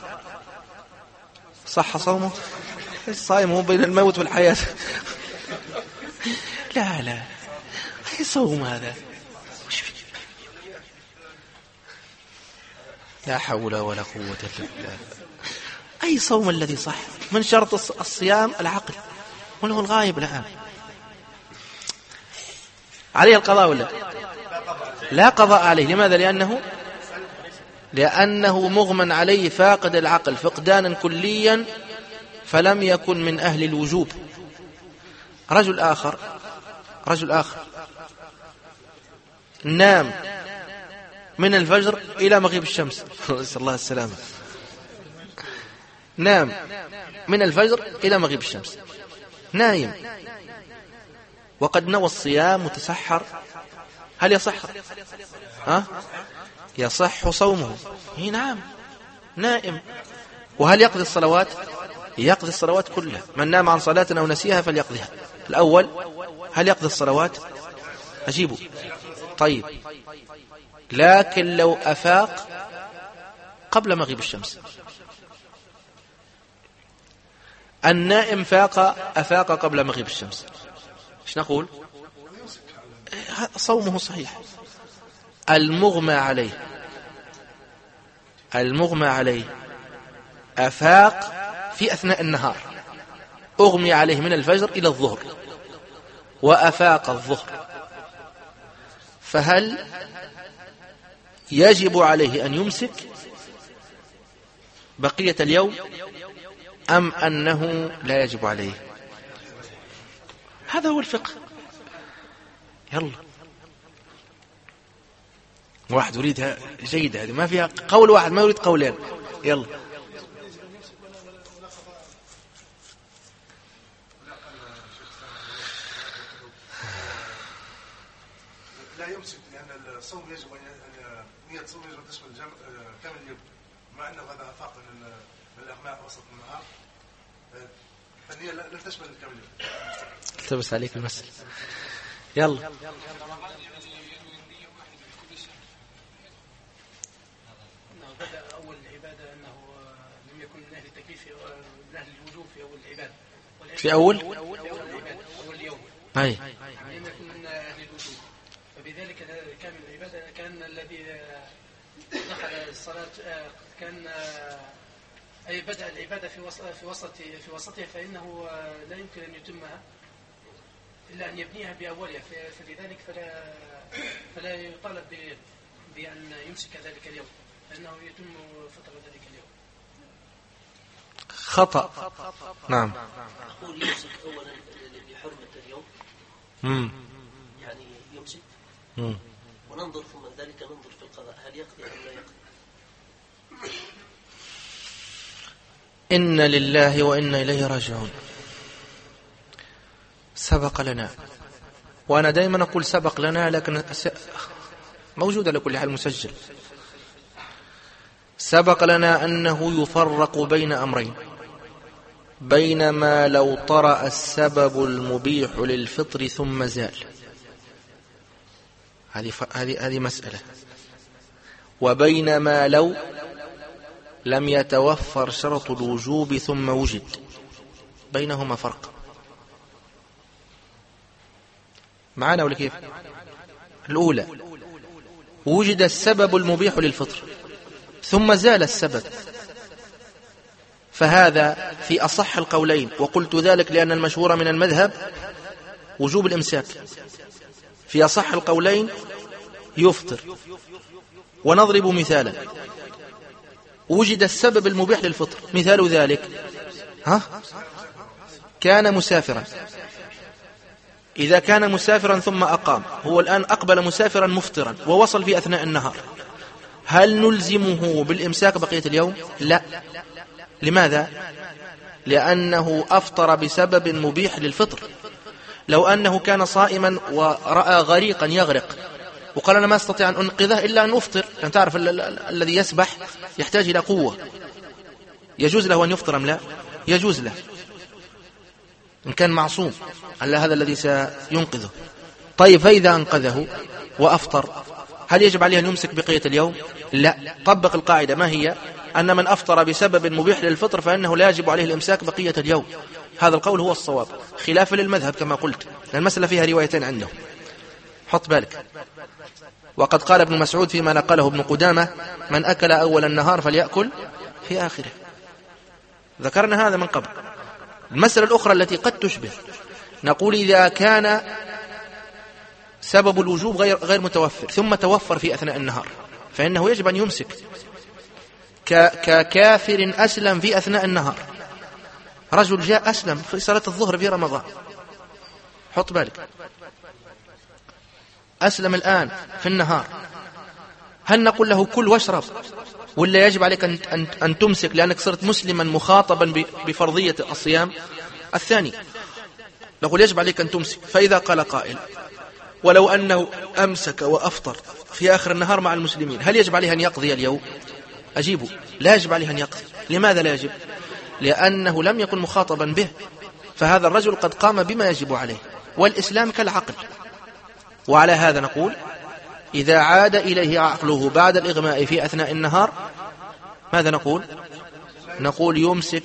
صح صومه؟ الصائم هو بين الموت والحياة. لا أي صوم هذا؟ لا حول ولا قوة إلا بالله. أي صوم الذي صح؟ من شرط الصيام العقل، وله الغايب الآن. عليه القضاء ولا لا قضاء عليه؟ لماذا؟ لأنه مغمى عليه فاقد العقل فقدانا كليا، فلم يكن من أهل الوجوب. رجل آخر نام من الفجر إلى مغيب الشمس، نسأل الله السلامة. نام من الفجر إلى مغيب الشمس، نايم، وقد نوى الصيام متسحر، هل يصح؟ يصح صومه؟ نعم، نائم. وهل يقضي الصلوات؟ يقضي الصلوات كلها. من نام عن صلاة أو نسيها فليقضيها. الأول، هل يقضي الصلوات؟ أجيبه. طيب، لكن لو أفاق قبل مغيب الشمس، النائم أفاق قبل مغيب الشمس، ايش نقول؟ صومه صحيح. المغمى عليه أفاق في أثناء النهار، أغمي عليه من الفجر إلى الظهر وأفاق الظهر، فهل يجب عليه أن يمسك بقية اليوم أم أنه لا يجب عليه؟ هذا هو الفقه. يلا، واحد يريدها جيدة، هذه ما فيها قول واحد، ما يريد قولين. يلا.
لا يمسك، لأن الصوم يجب أن نية الصوم يجب أن تشمل كامل اليوم، مع أنه هذا أفاق من الأغماء وسط النهار، فالنية لن تشمل كامل اليوم.
التبس عليك المسألة. يلا.
العبادة أنه لم يكن من أهل التكليف من أهل الوجوب في أول العبادة
في أول
اليوم
أي
لم يكن من أهل الوجوب، فبذلك كان العبادة كان الذي دخل الصلاة كان أي بدأ العبادة في وسطها فإنه لا يمكن أن يتمها إلا أن يبنيها بأولها، فلذلك فلا يطالب بأن يمسك ذلك اليوم لأنه يتم فترة ذلك اليوم.
خطأ. نعم.
أقول يمسك أولا لحرمة اليوم يعني يمسك وننظر ثم ذلك ننظر في القضاء هل يقضي أم لا يقضي.
إن لله وإنا إليه راجعون. سبق لنا، وأنا دائما أقول سبق لنا لكن موجود على كل حال مسجل. سبق لنا أنه يفرق بين أمرين، بينما لو طرأ السبب المبيح للفطر ثم زال، هذه مسألة، وبينما لو لم يتوفر شرط الوجوب ثم وجد، بينهما فرق. معنا ولا كيف؟ الأولى وجد السبب المبيح للفطر ثم زال السبب، فهذا في أصح القولين، وقلت ذلك لأن المشهور من المذهب وجوب الإمساك، في أصح القولين يفطر. ونضرب مثالا، وجد السبب المبيح للفطر، مثال ذلك كان مسافرا، إذا كان مسافرا ثم أقام، هو الآن أقبل مسافرا مفطرا ووصل في أثناء النهار، هل نلزمه بالإمساك بقية اليوم؟ لا. لماذا؟ لأنه أفطر بسبب مبيح للفطر. لو أنه كان صائما ورأى غريقا يغرق وقال أنا ما أستطيع أن أنقذه إلا أن أفطر، أن تعرف الذي يسبح يحتاج إلى قوة، يجوز له أن يفطر أم لا؟ يجوز له إن كان معصوم، ألا هذا الذي سينقذه. طيب فإذا أنقذه وأفطر هل يجب عليه أن يمسك بقية اليوم؟ لا. طبق القاعدة، ما هي؟ أن من أفطر بسبب مبيح للفطر فإنه لا يجب عليه الإمساك بقية اليوم. هذا القول هو الصواب خلافا للمذهب كما قلت، لأن المسألة فيها روايتين عنده، حط بالك. وقد قال ابن مسعود فيما نقله ابن قدامة: من أكل أول النهار فليأكل في آخره. ذكرنا هذا من قبل. المسألة الأخرى التي قد تشبه، نقول إذا كان سبب الوجوب غير متوفر ثم توفر في أثناء النهار فإنه يجب أن يمسك، ككافر أسلم في أثناء النهار. رجل جاء أسلم في صلاة الظهر في رمضان، حط بالك، أسلم الآن في النهار، هل نقول له كل واشرب ولا يجب عليك أن تمسك لأنك صرت مسلما مخاطبا بفرضية الصيام؟ الثاني نقول يجب عليك أن تمسك. فإذا قال قائل ولو أنه أمسك وأفطر في آخر النهار مع المسلمين هل يجب عليه أن يقضي اليوم؟ أجيبه لا يجب عليه أن يقضي. لماذا لا يجب؟ لأنه لم يكن مخاطبا به، فهذا الرجل قد قام بما يجب عليه، والإسلام كالعقل. وعلى هذا نقول إذا عاد إليه عقله بعد الإغماء في أثناء النهار ماذا نقول؟ نقول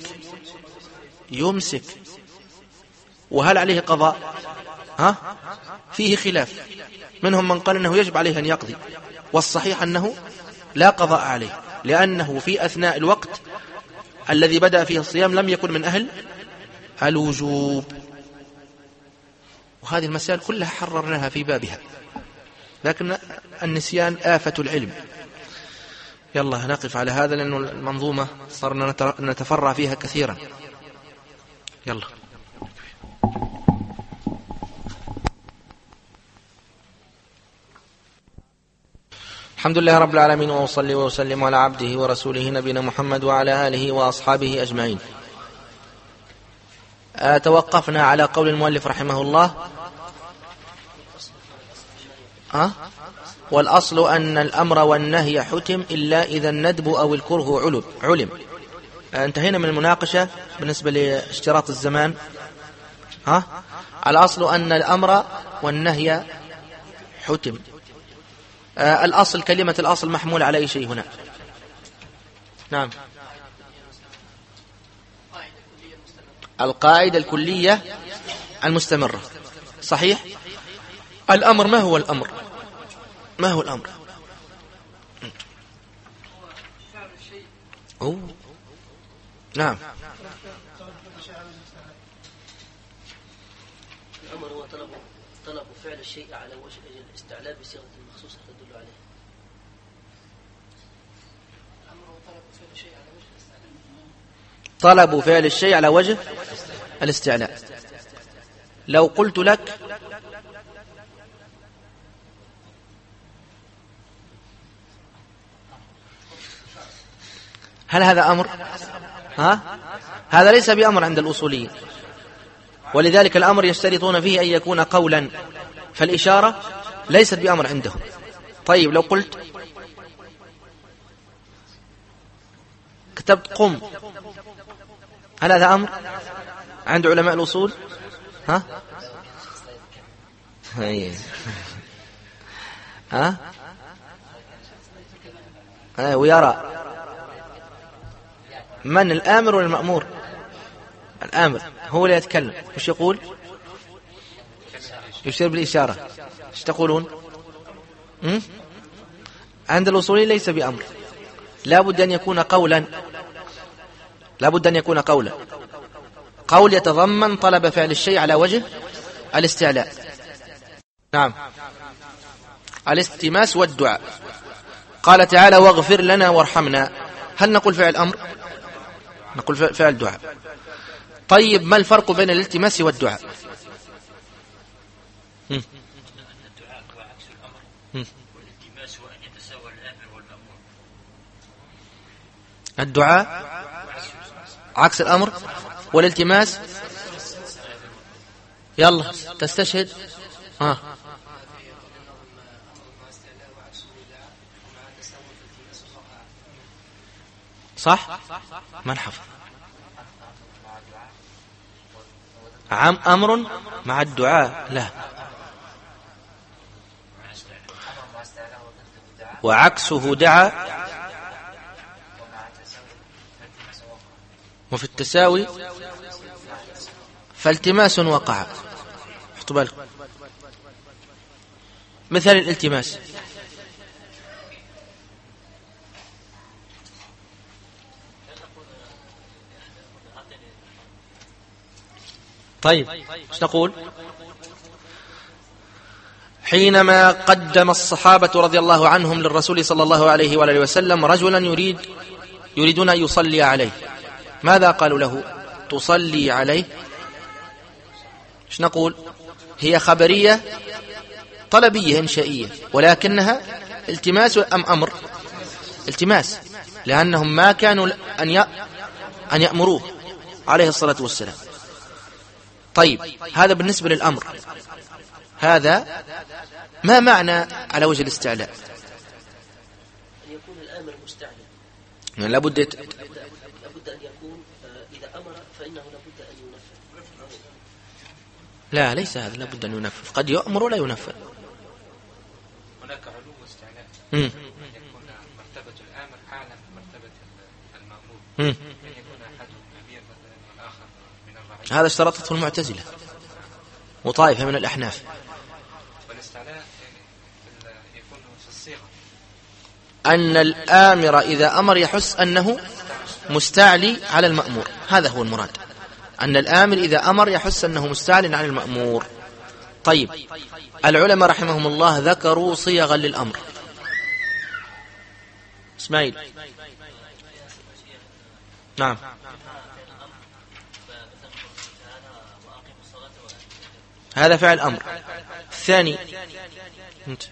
يمسك. وهل عليه قضاء؟ فيه خلاف، منهم من قال أنه يجب عليه أن يقضي، والصحيح أنه لا قضاء عليه، لأنه في أثناء الوقت الذي بدأ فيه الصيام لم يكن من أهل الوجوب. وهذه المسائل كلها حررناها في بابها، لكن النسيان آفة العلم. يلا نقف على هذا لأنه المنظومة صرنا نتفرع فيها كثيرا. يلا. الحمد لله رب العالمين، وأصلي وأسلم على عبده ورسوله نبينا محمد وعلى آله وأصحابه أجمعين. توقفنا على قول المؤلف رحمه الله: والأصل أن الأمر والنهي حتم إلا إذا الندب أو الكره علم. انتهينا من المناقشة بالنسبة لاشتراط الزمان. الأصل أن الأمر والنهي حتم. الأصل، كلمة الأصل محمول على أي شيء هنا؟ نعم. القاعدة الكلية المستمرة. صحيح. الأمر ما هو الأمر؟ ما هو الأمر؟ أوه. نعم.
الأمر هو طلب فعل الشيء على وجه الاستعلاء بصيغة مخصوصة تدل عليه.
طلب فعل الشيء على وجه الاستعلاء. لو قلت لك هل هذا أمر؟ هذا ليس بأمر عند الأصوليين، ولذلك الأمر يشترطون فيه أن يكون قولا، فالإشارة ليست بأمر عندهم. طيب لو قلت كتبت قم، هل هذا أمر عند علماء الأصول؟ ويرى من الآمر ولا المأمور؟ الآمر هو اللي يتكلم. وش يقول؟ يشير بالإشارة. ايش تقولون؟ عند الأصوليين ليس بأمر، لا بد أن يكون قولا، لا بد أن يكون قولا، قول يتضمن طلب فعل الشيء على وجه الاستعلاء. نعم. الاستماس والدعاء. قال تعالى واغفر لنا وارحمنا، هل نقول فعل أمر؟ نقول فعل دعاء. طيب ما الفرق بين الالتماس والدعاء؟
الدعاء هو عكس الأمر، والالتماس هو أن يتساوى الآمر والمأمور.
الدعاء عكس الأمر والالتماس. يلا تستشهد. صح. من حفظ؟ أمر مع الدعاء لا، وعكسه دعا، وفي التساوي فالتماس وقع. احطوا بالكم مثال الالتماس. طيب ايش نقول؟ حينما قدم الصحابة رضي الله عنهم للرسول صلى الله عليه وآله وسلم رجلا يريدون أن يصلي عليه، ماذا قالوا له؟ تصلي عليه. ايش نقول؟ هي خبرية طلبية إنشائية، ولكنها التماس أم أمر؟ التماس، لأنهم ما كانوا أن يأمروه عليه الصلاة والسلام. طيب هذا بالنسبة للأمر. هذا ما معنى على وجه الاستعلاء؟
أن يكون الآمر مستعلى،
يعني لابد
أن يكون إذا أمر فإنه لابد أن ينفذ.
لا ليس هذا لابد أن ينفذ، قد يؤمر ولا ينفذ.
هناك علو استعلاء، أن يكون مرتبة الآمر أعلى من مرتبة المأمور، أن يكون أحدهم أمير مثلا والآخر من الرعية.
هذا اشترطته المعتزلة وطائفة من الأحناف.
والاستعلاء يكون في الصيغة،
أن الآمر إذا أمر يحس أنه مستعلي على المأمور، هذا هو المراد، أن الآمر إذا أمر يحس أنه مستعلي على المأمور. طيب العلماء رحمهم الله ذكروا صيغا للأمر. إسماعيل. نعم. هذا فعل أمر. الثاني انت.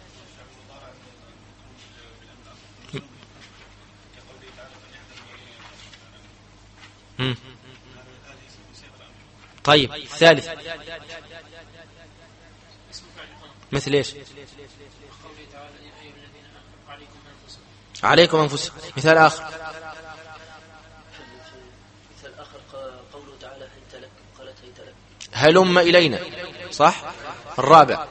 طيب الثالث مثل ايش؟ عليكم أنفسكم. مثال آخر.
مثال آخر قوله تعالى هيت لك، قالت هيت لك.
هلم إلينا، صح. الرابع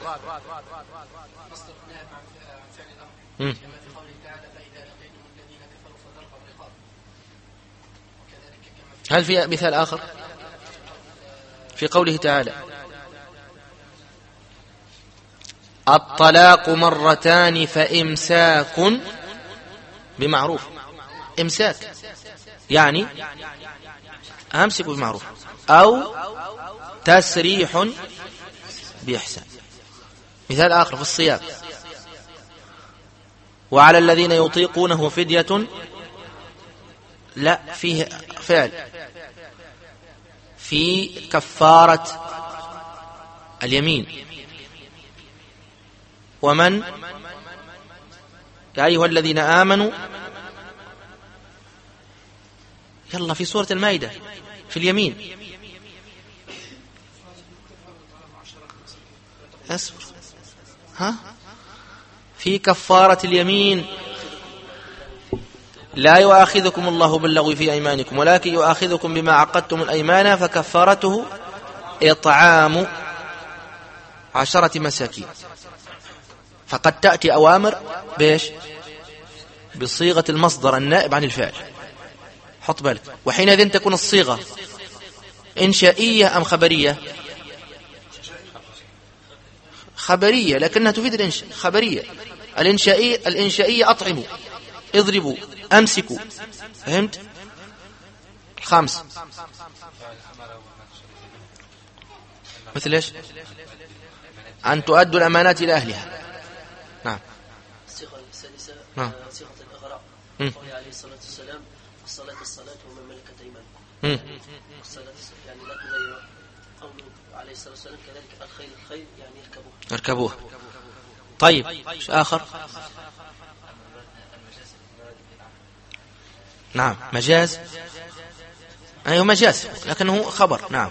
هل في مثال آخر في قوله تعالى الطلاق مرتان فإمساك بمعروف؟ إمساك يعني أمسك بمعروف أو تسريح بإحسان. مثال آخر في الصيام وعلى الذين يطيقونه فدية، لا فيه فعل في كفارة اليمين. ومن يا أيها الذين آمنوا يلا في سورة المائدة في اليمين أصبر في كفارة اليمين لا يؤاخذكم الله باللغو في أيمانكم ولكن يؤاخذكم بما عقدتم الأيمان فكفارته إطعام 10 مساكين. فقد تأتي أوامر بيش بصيغة المصدر النائب عن الفعل، حط بالك. وحينئذ تكون الصيغة إنشائية أم خبرية؟ خبرية لكنها تفيد الإنشاء. خبرية. الإنشائية أطعموا، اضربوا، أمسكوا. فهمت؟ الخامس مثل إيش؟ أن تؤدوا الأمانات إلى أهلها. نعم.
الصيغة السادسة صيغة الإغراء. قال عليه الصلاة والسلام الصلاة ومن ملكت أيمانكم. الصلاة يعني لا تغير. قوله عليه الصلاة والسلام كذلك الخيل يعني اركبوه.
طيب ايش آخر؟ نعم مجاز. أيوه مجاز لكنه خبر. نعم.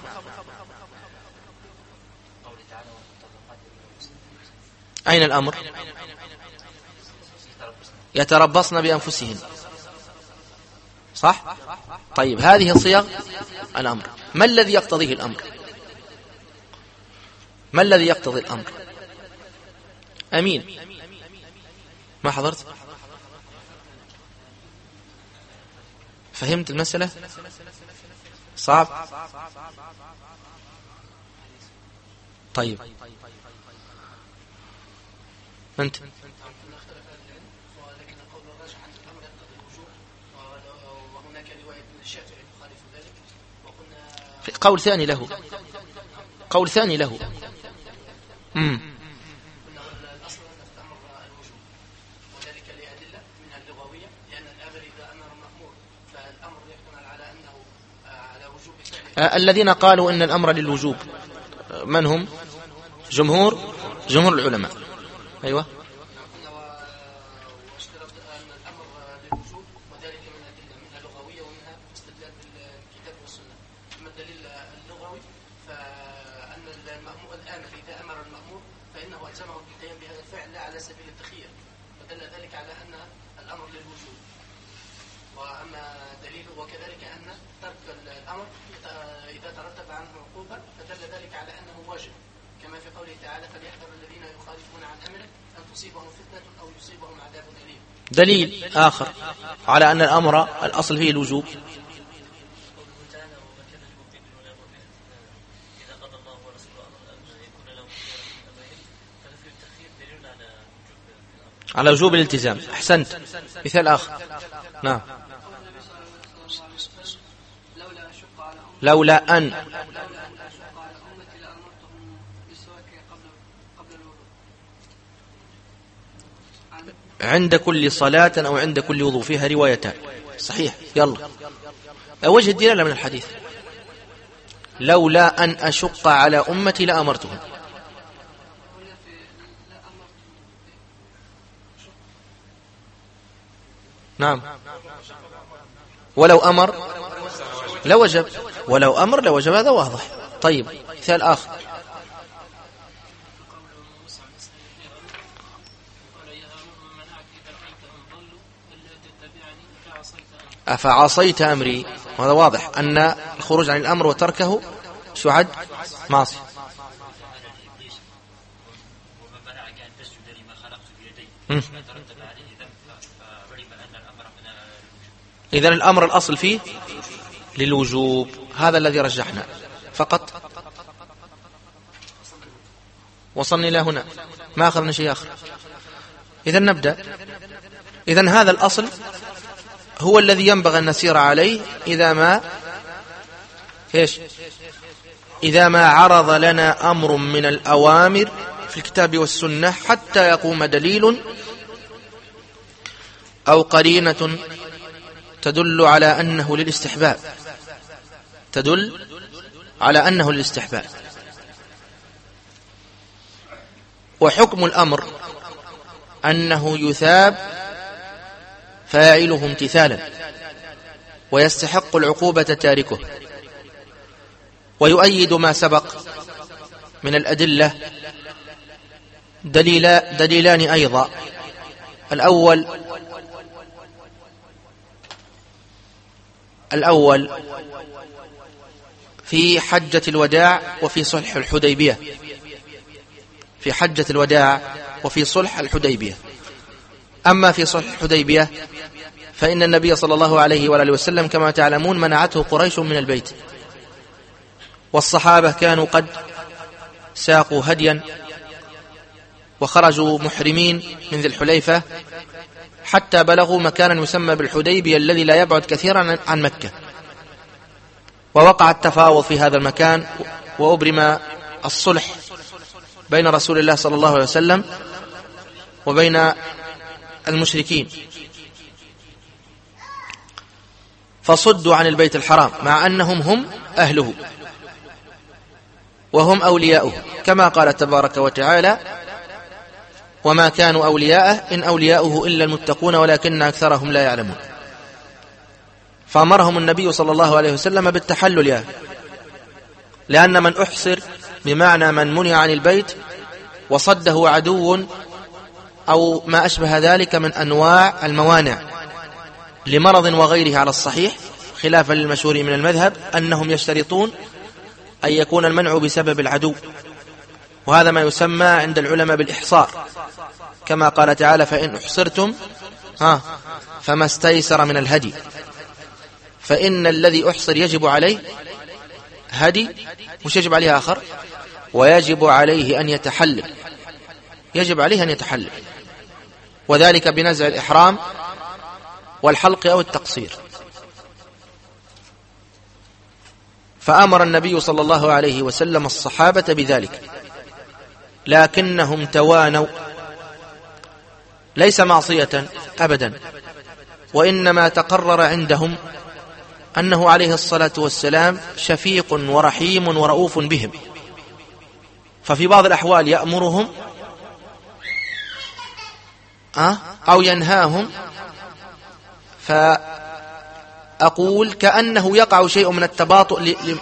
أين الأمر؟ يتربصن بأنفسهن. صح؟ طيب هذه صيغ الأمر. ما الذي يقتضيه الأمر؟ ما الذي يقتضي الأمر؟ أمين ما حضرت؟ فهمت المسألة؟ صعب؟ طيب أنت في قول ثاني له
وذلك لأدلة منها اللغوية لأن الأمر إذا أمر المأمور فالأمر يحتمل على أنه على وجوب فعله.
الذين قالوا إن الأمر للوجوب من هم؟ جمهور العلماء. أيوة.
واشترط أن الأمر للوجوب وذلك من أدلة منها لغوية ومنها استدلال بالكتاب والسنة. أما الدليل اللغوي فأن الآمر إذا أمر المأمور فإنه ألزمه بالقيام بهذا الفعل لا على سبيل التخيير، فدل ذلك على أن الأمر للوجوب. وأما دليله وكذلك أن ترك الأمر إذا ترتب عنه عقوبة فدل ذلك على أنه واجب، كما في قوله تعالى فليحذر الذين يخالفون عن أمره أن تصيبهم فتنة أو يصيبهم عذاب أليم.
دليل آخر على أن الأمر الأصل فيه الوجوب على وجوب الالتزام. أحسنت. مثال آخر. نعم. لولا أن عند كل صلاة أو عند كل وضوء، فيها روايتان. صحيح. يلا وجه الدلالة من الحديث لولا أن أشق على أمتي لأمرتهم. نعم. ولو أمر لوجب، ولو أمر لوجب، هذا واضح. طيب مثال آخر. أفعصيت أمري، وهذا واضح أن الخروج عن الأمر وتركه شو عد معصية. إذن الأمر الأصل فيه للوجوب، هذا الذي رجحنا فقط. وصلنا إلى هنا، ما أخذنا شيء آخر. إذن نبدأ. إذن هذا الأصل هو الذي ينبغي أن نسير عليه إذا ما عرض لنا أمر من الأوامر في الكتاب والسنة حتى يقوم دليل أو قرينة تدل على أنه للاستحباب، وحكم الأمر أنه يثاب فاعله امتثالا ويستحق العقوبة تاركه. ويؤيد ما سبق من الأدلة دليلان أيضا. الأول في حجة الوداع وفي صلح الحديبية، أما في صلح الحديبية فإن النبي صلى الله عليه وآله وسلم كما تعلمون منعته قريش من البيت، والصحابة كانوا قد ساقوا هديا وخرجوا محرمين من ذي الحليفة حتى بلغوا مكانا يسمى بالحديبية الذي لا يبعد كثيرا عن مكة، ووقع التفاوض في هذا المكان، وأبرم الصلح بين رسول الله صلى الله عليه وسلم وبين المشركين، فصدوا عن البيت الحرام مع أنهم هم أهله وهم أولياؤه، كما قال تبارك وتعالى: وما كانوا أولياءه إن أولياؤه إلا المتقون ولكن أكثرهم لا يعلمون. فأمرهم النبي صلى الله عليه وسلم بالتحلل، لأن من أحصر بمعنى من منع عن البيت وصده عدو أو ما أشبه ذلك من أنواع الموانع لمرض وغيره على الصحيح، خلافا للمشهور من المذهب أنهم يشترطون أن يكون المنع بسبب العدو، وهذا ما يسمى عند العلماء بالإحصار، كما قال تعالى: فإن أحصرتم فما استيسر من الهدي. فإن الذي أحصر يجب عليه هدي، مش يجب عليه آخر، ويجب عليه أن يتحلل، وذلك بنزع الإحرام والحلق أو التقصير. فأمر النبي صلى الله عليه وسلم الصحابة بذلك، لكنهم توانوا، ليس معصية أبدا، وإنما تقرر عندهم أنه عليه الصلاة والسلام شفيق ورحيم ورؤوف بهم، ففي بعض الأحوال يأمرهم أو ينهاهم، فأقول كأنه يقع شيء من التباطؤ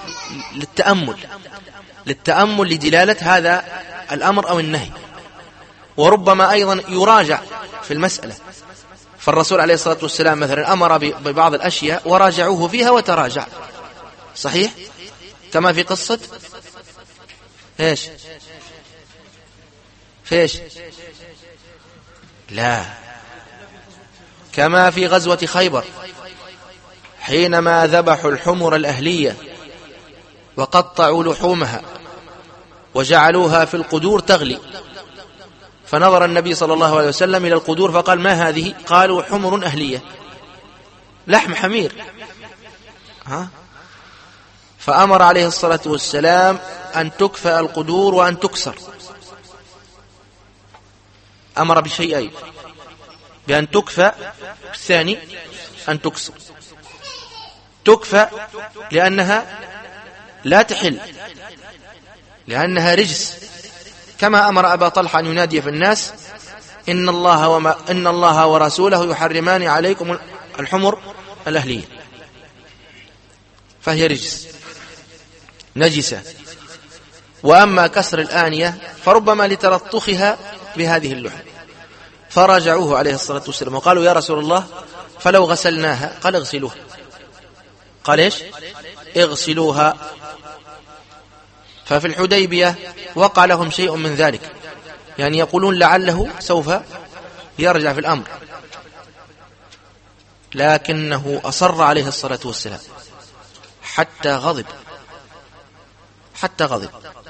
للتأمل لدلالة هذا الأمر أو النهي، وربما أيضا يراجع في المسألة. فالرسول عليه الصلاة والسلام مثلا أمر ببعض الأشياء وراجعوه فيها وتراجع، صحيح؟ كما في قصة كما في غزوة خيبر حينما ذبحوا الحمر الأهلية وقطعوا لحومها وجعلوها في القدور تغلي، فنظر النبي صلى الله عليه وسلم إلى القدور فقال: ما هذه؟ قالوا: حمر أهلية، لحم حمير. فأمر عليه الصلاة والسلام أن تكفأ القدور وأن تكسر. أمر بشيئين: بأن تكفأ، الثاني أن تكسر. تكفأ لأنها لا تحل، لأنها رجس، كما أمر أبا طلحة أن ينادي في الناس: إن الله ورسوله يحرمان عليكم الحمر الأهلية، فهي رجس نجسة. وأما كسر الآنية فربما لتلطخها بهذه اللحم، فرجعوه عليه الصلاة والسلام وقالوا: يا رسول الله فلو غسلناها؟ قال: اغسلوها. قال: إيش؟ اغسلوها. ففي الحديبية وقع لهم شيء من ذلك، يعني يقولون لعله سوف يرجع في الأمر، لكنه أصر عليه الصلاة والسلام حتى غضب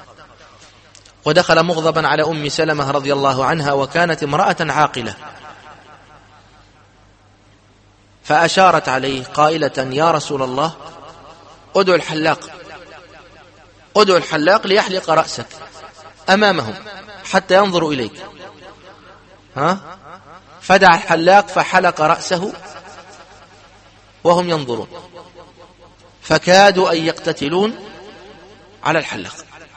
ودخل مغضبا على أم سلمة رضي الله عنها وكانت امرأة عاقلة، فأشارت عليه قائلة: يا رسول الله ادعو الحلاق ليحلق رأسك أمامهم حتى ينظروا إليك. فدعا الحلاق فحلق رأسه وهم ينظرون، فكادوا أن يقتتلون على الحلاق.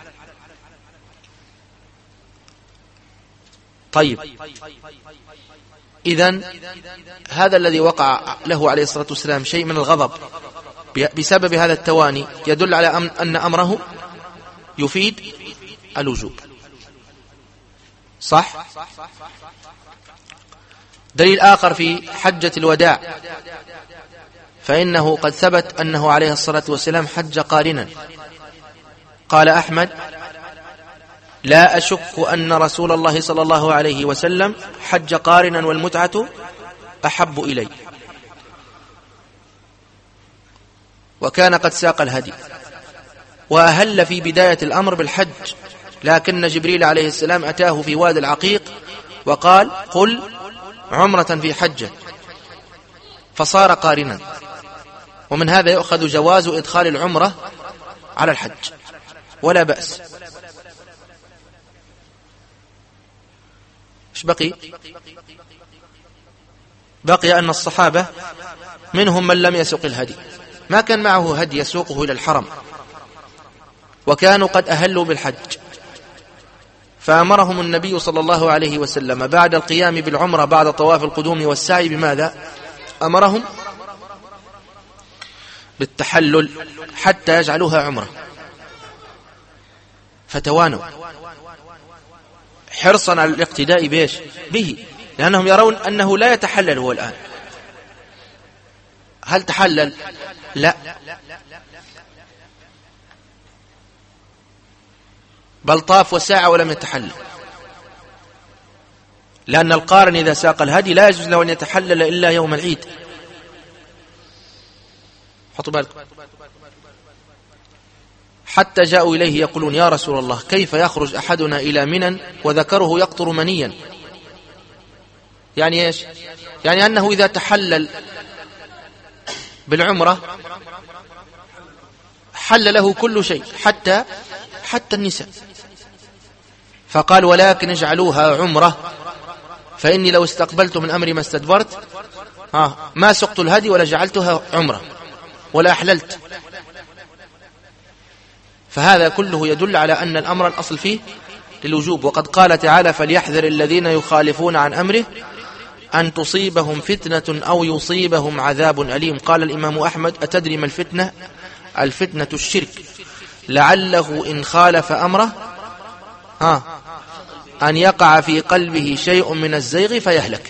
طيب، إذن هذا الذي وقع له عليه الصلاة والسلام شيء من الغضب بسبب هذا التواني يدل على أن أمره يفيد الوجوب، صح؟ دليل آخر في حجة الوداع، فإنه قد ثبت أنه عليه الصلاة والسلام حج قارنا. قال أحمد: لا أشك أن رسول الله صلى الله عليه وسلم حج قارنا والمتعة أحب إلي. وكان قد ساق الهدي وأهل في بداية الأمر بالحج، لكن جبريل عليه السلام أتاه في وادي العقيق وقال: قل عمرة في حجة، فصار قارنا. ومن هذا يؤخذ جواز إدخال العمرة على الحج ولا بأس. ايش بقي أن الصحابة منهم من لم يسق الهدي، ما كان معه هدي يسوقه إلى الحرم، وكانوا قد أهلوا بالحج، فأمرهم النبي صلى الله عليه وسلم بعد القيام بالعمرة بعد طواف القدوم والسعي بماذا؟ أمرهم بالتحلل حتى يجعلوها عمرة، فتوانوا حرصا على الاقتداء به، لأنهم يرون أنه لا يتحلل هو الآن. هل تحلل؟ لا، بل طاف وساعة ولم يتحلل، لأن القارن إذا ساق الهدي لا يجوز له أن يتحلل إلا يوم العيد. حطوا بالكم. حتى جاءوا إليه يقولون: يا رسول الله كيف يخرج أحدنا إلى منى وذكره يقطر منيا؟ يعني إيش؟ يعني أنه إذا تحلل بالعمرة حل له كل شيء حتى النساء. فقال: ولكن اجعلوها عمرة، فإني لو استقبلت من أمري ما استدبرت ما سقت الهدي ولا جعلتها عمرة ولا أحللت. فهذا كله يدل على أن الأمر الأصل فيه للوجوب. وقد قال تعالى: فليحذر الذين يخالفون عن أمره أن تصيبهم فتنة أو يصيبهم عذاب أليم. قال الإمام أحمد: أتدري ما الفتنة؟ الفتنة الشرك، لعله إن خالف أمره أن يقع في قلبه شيء من الزيغ فيهلك.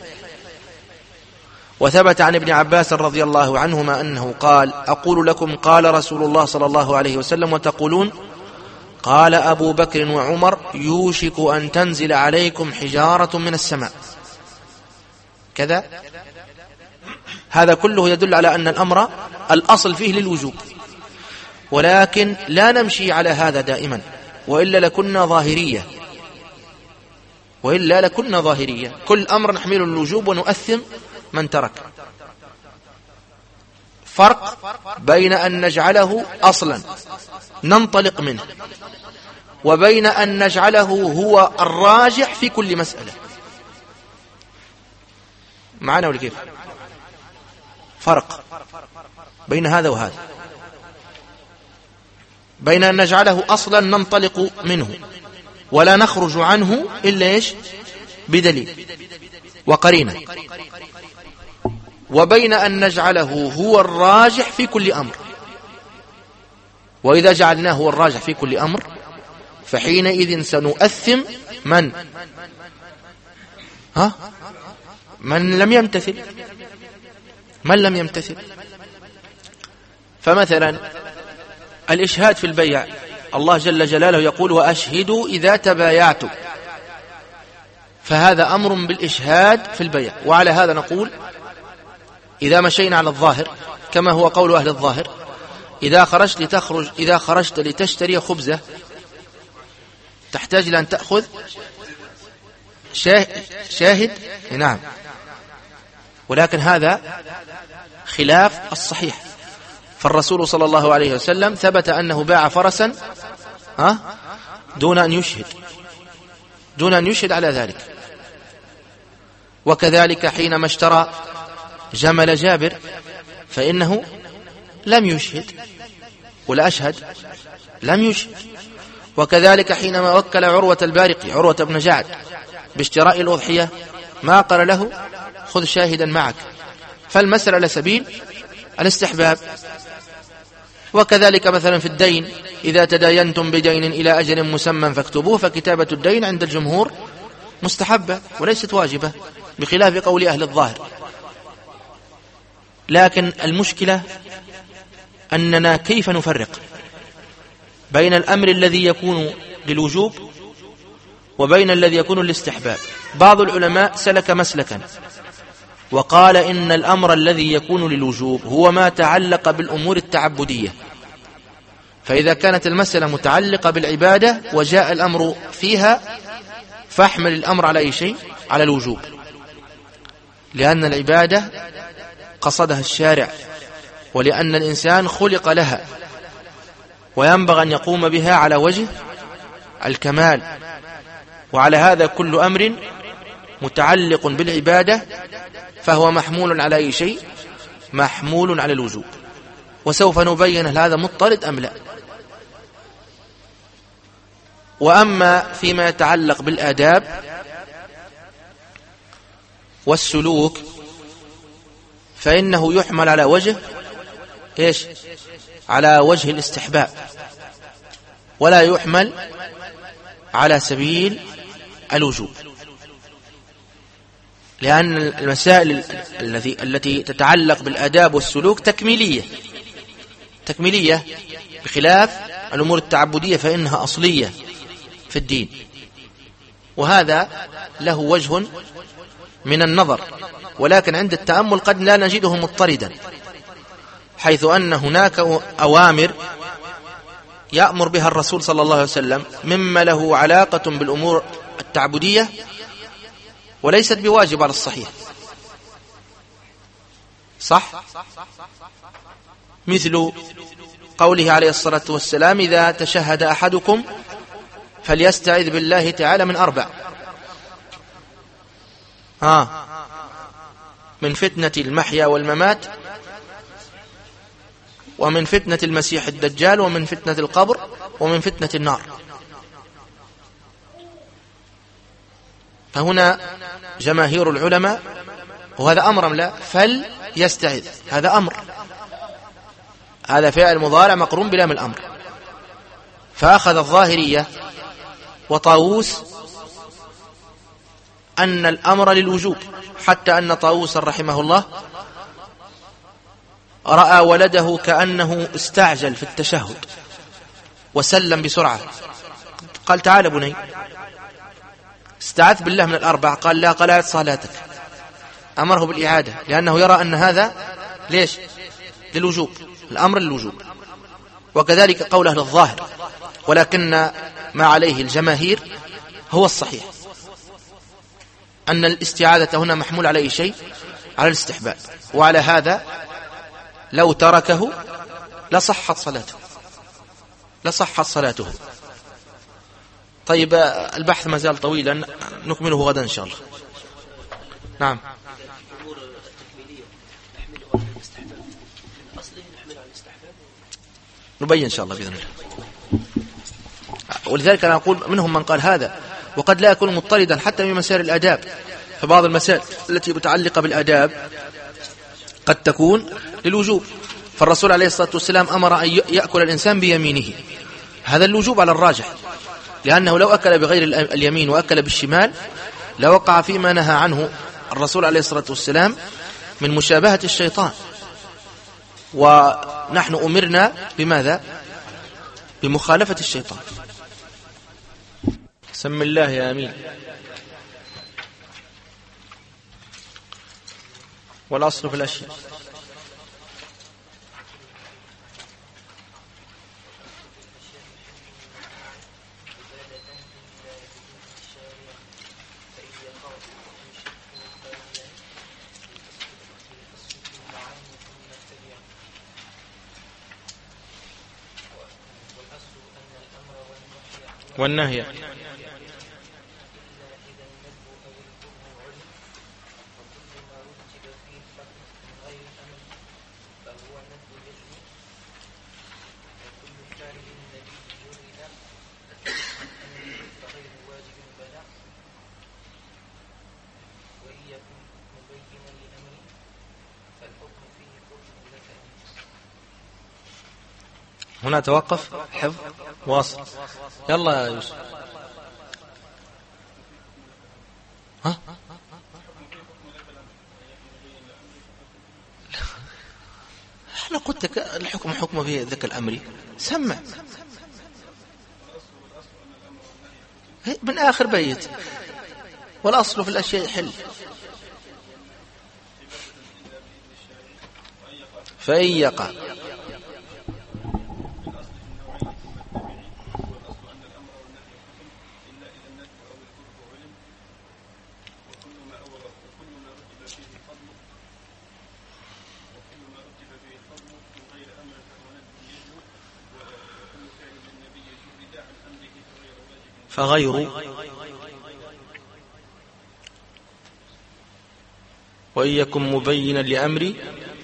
وثبت عن ابن عباس رضي الله عنهما أنه قال: أقول لكم قال رسول الله صلى الله عليه وسلم وتقولون قال أبو بكر وعمر يوشك أن تنزل عليكم حجارة من السماء كذا. هذا كله يدل على أن الأمر الأصل فيه للوجوب، ولكن لا نمشي على هذا دائما، وإلا لكنا ظاهرية. كل أمر نحمل الوجوب ونؤثم من ترك. فرق بين أن نجعله أصلا ننطلق منه، وبين أن نجعله هو الراجح في كل مسألة. معنا ولا كيف؟ فرق بين هذا وهذا، بين أن نجعله أصلا ننطلق منه ولا نخرج عنه إلا إيش؟ بدليل وقرينة، وبين أن نجعله هو الراجح في كل أمر. وإذا جعلناه هو الراجح في كل أمر فحينئذ سنؤثم من لم يمتثل. فمثلا الإشهاد في البيع، الله جل جلاله يقول: وأشهدوا إذا تبايعتم، فهذا أمر بالإشهاد في البيع. وعلى هذا نقول إذا مشينا على الظاهر كما هو قول أهل الظاهر إذا خرجت لتشتري خبزة تحتاج إلى أن تأخذ شاهد. نعم، ولكن هذا خلاف الصحيح. فالرسول صلى الله عليه وسلم ثبت أنه باع فرسا دون أن يشهد على ذلك. وكذلك حينما اشترى جمل جابر فإنه لم يشهد، ولا أشهد لم يشهد. وكذلك حينما وكل عروة البارقي عروة بن جعد باشتراء الأضحية ما قال له خذ شاهدا معك. فالمسألة على سبيل الاستحباب. وكذلك مثلا في الدين إذا تداينتم بدين إلى أجل مسمى فاكتبوه، فكتابة الدين عند الجمهور مستحبة وليست واجبة بخلاف قول أهل الظاهر. لكن المشكلة أننا كيف نفرق بين الأمر الذي يكون للوجوب وبين الذي يكون للاستحباب. بعض العلماء سلك مسلكا وقال إن الأمر الذي يكون للوجوب هو ما تعلق بالأمور التعبدية، فإذا كانت المسألة متعلقة بالعبادة وجاء الأمر فيها فاحمل الأمر على أي شيء، على الوجوب، لأن العبادة قصدها الشارع، ولأن الإنسان خلق لها وينبغي أن يقوم بها على وجه الكمال. وعلى هذا كل أمر متعلق بالعبادة فهو محمول على أي شيء؟ محمول على الوجوب. وسوف نبين هل هذا مضطرد أم لا. وأما فيما يتعلق بالآداب والسلوك فإنه يحمل على وجه إيش؟ على وجه الاستحباب، ولا يحمل على سبيل الوجوب، لأن المسائل التي تتعلق بالآداب والسلوك تكميلية بخلاف الأمور التعبدية فإنها أصلية في الدين. وهذا له وجه من النظر، ولكن عند التأمل قد لا نجده مضطردا، حيث أن هناك أوامر يأمر بها الرسول صلى الله عليه وسلم مما له علاقة بالأمور التعبدية وليست بواجب على الصحيح، صح؟ مثل قوله عليه الصلاة والسلام إذا تشهد أحدكم فليستعذ بالله تعالى من 4: من فتنة المحيا والممات، ومن فتنة المسيح الدجال، ومن فتنة القبر، ومن فتنة النار. فهنا جماهير العلماء، وهذا أمر لا فليستعذ، هذا أمر، هذا فعل مضارع مقرون بلام الأمر. فأخذ الظاهرية وطاووس أن الأمر للوجوب، حتى أن طاووس رحمه الله رأى ولده كأنه استعجل في التشهد وسلم بسرعة، قال تعال بني، استعذ بالله من 4، قال لا، قال اعد صلاتك، أمره بالإعادة، لأنه يرى أن هذا ليش؟ للوجوب، الأمر للوجوب. وكذلك قول أهل الظاهر، ولكن ما عليه الجماهير هو الصحيح، أن الاستعاذة هنا محمول على أي شيء؟ على الاستحباب. وعلى هذا لو تركه لصحت صلاته. طيب، البحث ما زال طويلا، نكمله غدا إن شاء الله. نعم.
الأمور التكميلية نحملها على الاستحباب، من أصله نحملها على الاستحباب،
نبين إن شاء الله بإذن الله. ولذلك أنا أقول منهم من قال هذا، وقد لا يكون مضطردا حتى في مسائل الآداب، فبعض المسائل التي متعلقة بالآداب قد تكون للوجوب. فالرسول عليه الصلاة والسلام أمر أن يأكل الإنسان بيمينه، هذا الوجوب على الراجح، لأنه لو أكل بغير اليمين وأكل بالشمال لوقع فيما نهى عنه الرسول عليه الصلاة والسلام من مشابهة الشيطان. ونحن أمرنا بماذا؟ بمخالفة الشيطان. سم الله يا أمين. والأصل في الأشياء والنهي هنا توقف حفظ واصل. يلا يا يوسف. ها أنا قلت لك الحكم حكم في ذاك الأمر. سمع من آخر بيت. والأصل في الأشياء حل. فإن يقع فغير وإن يكن مبينا لأمري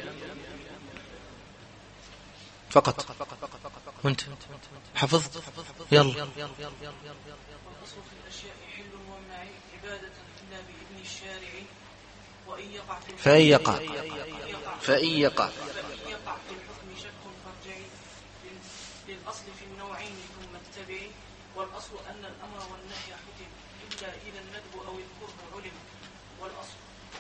فقط. وانت حفظت؟ يلا.
والأصل في الأشياء حل ومنع عبادة إلا بإذن الشارع
فإن يقع
في الحكم شك فارجعي للأصل في النوعين ثم اتبعي. والأصل أن الأمر والنهي حكم إلا إذا الندب أو الكره علم. والأصل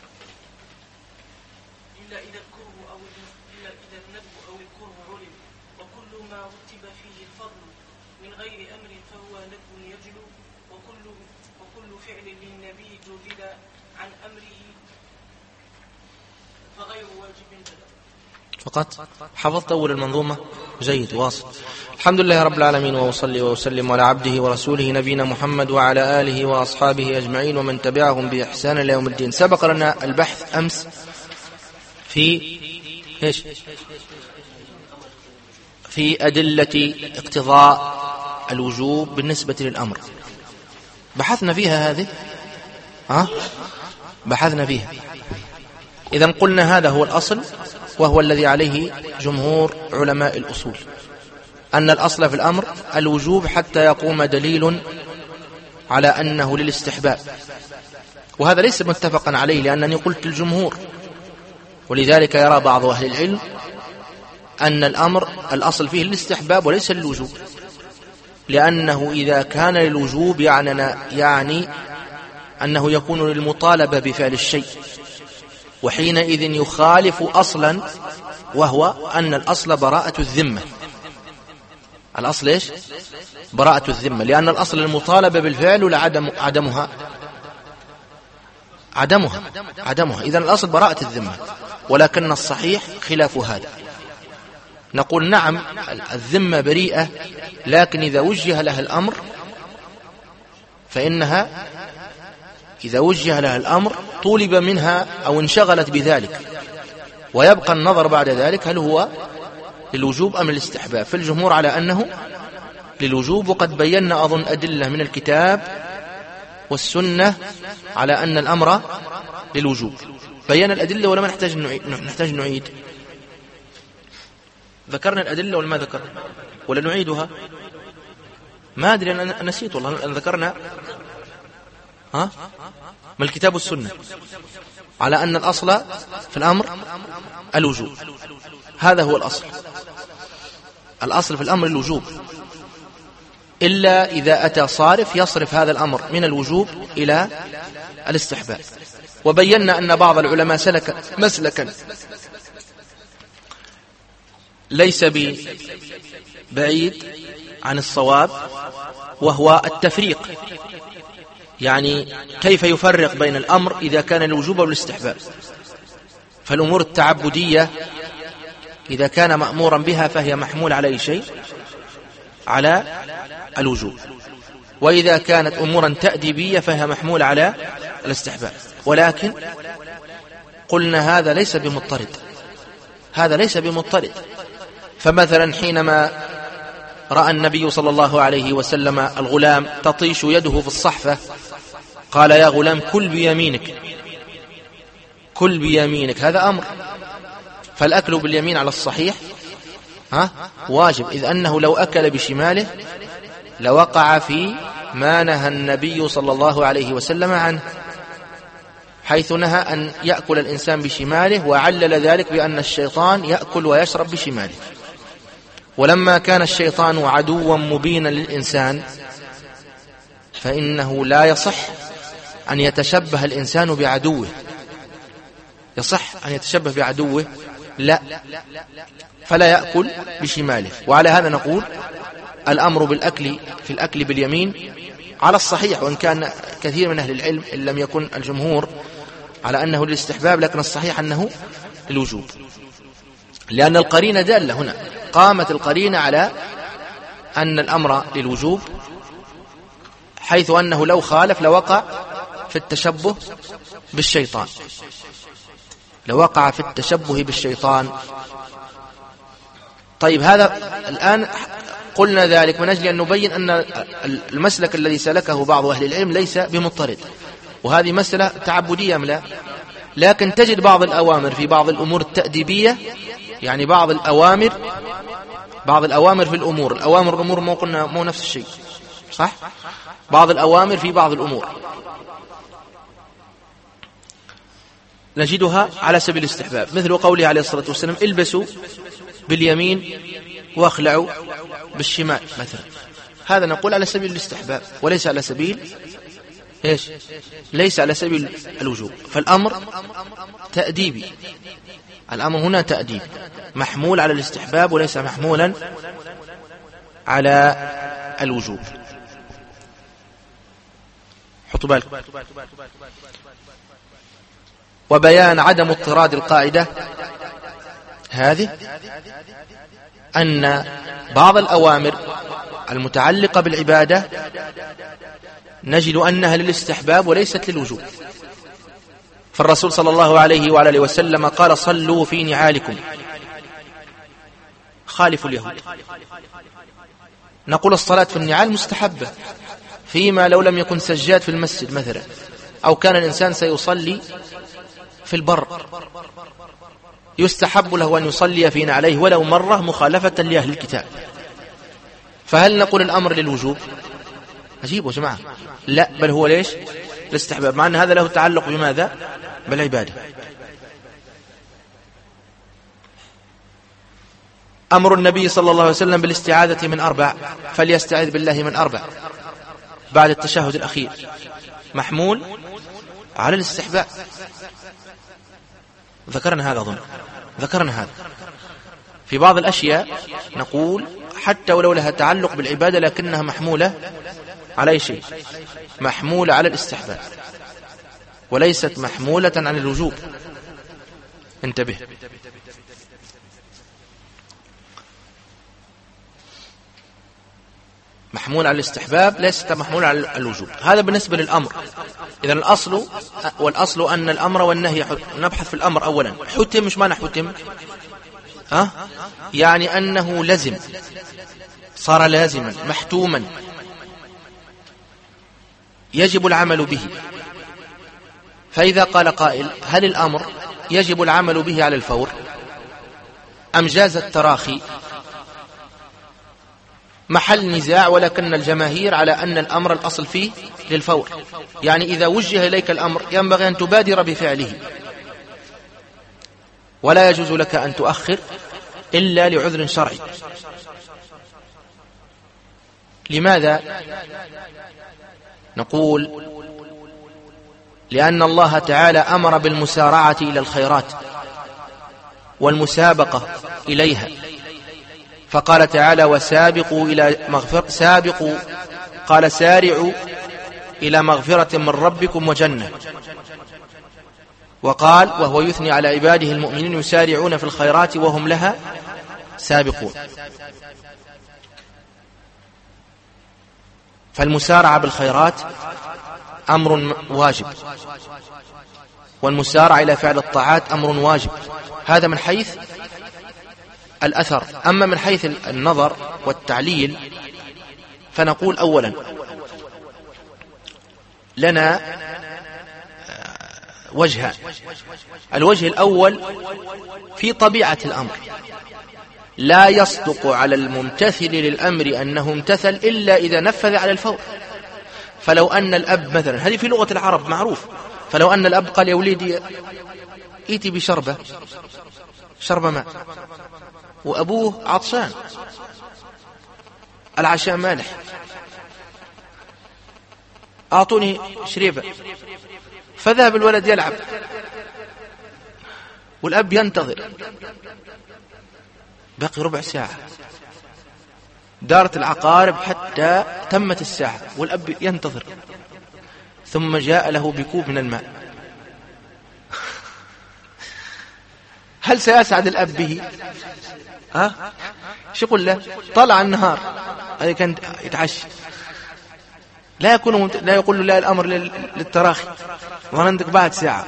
إلا إذا الندب أو الكره علم. وكل ما رتب فيه الفضل من غير أمر فهو ندب يجلو. وكل فعل للنبي جوزل عن أمره فغير واجب بلا.
فقط حفظت أول المنظومة. جيد واصل. الحمد لله رب العالمين، وأصلي وأسلم على عبده ورسوله نبينا محمد وعلى آله وأصحابه أجمعين ومن تبعهم بإحسان إلى يوم الدين. سبق لنا البحث أمس في أدلة اقتضاء الوجوب بالنسبة للأمر. بحثنا فيها هذه بحثنا فيها. إذن قلنا هذا هو الأصل، وهو الذي عليه جمهور علماء الأصول، أن الأصل في الأمر الوجوب حتى يقوم دليل على أنه للاستحباب. وهذا ليس متفقا عليه، لأنني قلت الجمهور، ولذلك يرى بعض أهل العلم أن الأمر الأصل فيه الاستحباب وليس للوجوب، لأنه إذا كان للوجوب يعني أنه يكون للمطالبة بفعل الشيء، وحينئذ يخالف أصلا، وهو أن الأصل براءة الذمة. الأصل إيش؟ براءة الذمة، لأن الأصل المطالبة بالفعل ولا عدمها. إذن الأصل براءة الذمة، ولكن الصحيح خلاف هذا. نقول نعم الذمة بريئة، لكن إذا وجه لها الأمر فإنها إذا وجه لها الأمر طولب منها أو انشغلت بذلك، ويبقى النظر بعد ذلك هل هو للوجوب أم للاستحباب. فالجمهور على أنه للوجوب، وقد بينا أظن أدلة من الكتاب والسنة على أن الأمر للوجوب. بينا الأدلة ولا ما نحتاج نعيد؟ ذكرنا الأدلة ولا ما ذكرنا؟ ولا نعيدها؟ ما أدري، أنا نسيت والله أن ذكرنا من الكتاب والسنة على أن الأصل في الأمر الوجوب. هذا هو الأصل. الأصل في الأمر الوجوب، إلا إذا أتى صارف يصرف هذا الأمر من الوجوب إلى الاستحباب. وبينا أن بعض العلماء سلك مسلكا ليس بعيد عن الصواب، وهو التفريق. يعني كيف يفرق بين الأمر إذا كان الوجوب والاستحباب. فالأمور التعبدية إذا كان مأمورا بها فهي محمول على أي شيء؟ على الوجوب. وإذا كانت أمورا تأديبية فهي محمول على الاستحباب. ولكن قلنا هذا ليس بمضطرد. فمثلا حينما رأى النبي صلى الله عليه وسلم الغلام تطيش يده في الصحفة قال يا غلام كل بيمينك، كل بيمينك، هذا أمر. فالأكل باليمين على الصحيح واجب، إذ أنه لو أكل بشماله لوقع في ما نهى النبي صلى الله عليه وسلم عنه، حيث نهى أن يأكل الإنسان بشماله، وعلل ذلك بأن الشيطان يأكل ويشرب بشماله. ولما كان الشيطان عدوا مبينا للإنسان فإنه لا يصح أن يتشبه الإنسان بعدوه. يصح أن يتشبه بعدوه؟ لا، فلا يأكل بشماله. وعلى هذا نقول الأمر بالأكل في الأكل باليمين على الصحيح، وإن كان كثير من أهل العلم إن لم يكن الجمهور على أنه للاستحباب، لكن الصحيح أنه للوجوب، لأن القرينة دالة هنا، قامت القرينة على أن الأمر للوجوب، حيث أنه لو خالف لوقع في التشبه بالشيطان، لوقع في التشبه بالشيطان. طيب، هذا الآن قلنا ذلك من أجل أن نبين أن المسلك الذي سلكه بعض أهل العلم ليس بمضطرد، وهذه مسألة تعبدية أم لا؟ لكن تجد بعض الأوامر في بعض الأمور التأديبية، يعني بعض الأوامر في الأمور، الأمور ما قلنا مو نفس الشيء، صح؟ بعض الأوامر في بعض الأمور نجدها على سبيل الاستحباب، مثل قوله عليه الصلاة والسلام البسوا باليمين واخلعوا بالشمال مثلا، هذا نقول على سبيل الاستحباب وليس على سبيل ليس على سبيل الوجوب. فالأمر تأديبي، الأمر هنا تأديب محمول على الاستحباب وليس محمولا على الوجوب. حطوا بالك. وبيان عدم اضطراد القاعدة هذه أن بعض الأوامر المتعلقة بالعبادة نجد أنها للاستحباب وليست للوجوب. فالرسول صلى الله عليه وعلى آله وسلم قال صلوا في نعالكم، خالفوا اليهود. نقول الصلاة في النعال مستحبة، فيما لو لم يكن سجاد في المسجد مثلا، أو كان الإنسان سيصلي في البر، يستحب له أن يصلي في نعليه ولو مرة مخالفة لأهل الكتاب. فهل نقول الأمر للوجوب؟ عجيب يا جماعة، لا، بل هو ليش؟ الاستحباب، مع أن هذا له تعلق بماذا؟ بالعبادة. أمر النبي صلى الله عليه وسلم بالاستعاذة من 4، فليستعذ بالله من 4 بعد التشهد الأخير، محمول على الاستحباب. ذكرنا هذا، أظن ذكرنا هذا. في بعض الأشياء نقول حتى ولو لها تعلق بالعبادة لكنها محمولة على أي شيء؟ محمولة على الاستحباب وليست محمولة عن الوجوب. انتبه. محمول على الاستحباب ليست محمول على الوجوب. هذا بالنسبة للأمر. إذن والأصل أن الأمر والنهي، نبحث في الأمر أولا. حتم، مش معنى حتم؟ يعني أنه لزم، صار لازما محتوما، يجب العمل به. فإذا قال قائل هل الأمر يجب العمل به على الفور أم جاز التراخي؟ محل نزاع، ولكن الجماهير على أن الأمر الأصل فيه للفور، يعني إذا وجه إليك الأمر ينبغي أن تبادر بفعله، ولا يجوز لك أن تؤخر إلا لعذر شرعي. لماذا؟ نقول لأن الله تعالى أمر بالمسارعة إلى الخيرات والمسابقة إليها، فقال تعالى وسابقوا إلى مغفرة، قال سارعوا إلى مغفرة من ربكم وجنة، وقال وهو يثني على عباده المؤمنين يسارعون في الخيرات وهم لها سابقون. فالمسارعة بالخيرات أمر واجب، والمسارعة إلى فعل الطاعات أمر واجب. هذا من حيث الأثر. أما من حيث النظر والتعليل فنقول أولا لنا وجهان. الوجه الأول في طبيعة الأمر، لا يصدق على الممتثل للأمر أنه امتثل إلا إذا نفذ على الفور. فلو أن الأب مثلا، هذه في لغة العرب معروف، فلو أن الأب قال يا وليدي ائتي بشربة ماء، وأبوه عطشان، العشاء مالح، أعطوني شريبة، فذهب الولد يلعب والأب ينتظر، بقي ربع ساعة، دارت العقارب حتى تمت الساعة والأب ينتظر، ثم جاء له بكوب من الماء. هل سيسعد الأب به؟ شو يقول له؟ طلع النهار، هذا كان يتعشى، لا يقول له لا، الأمر للتراخي، ظننتك بعد ساعة.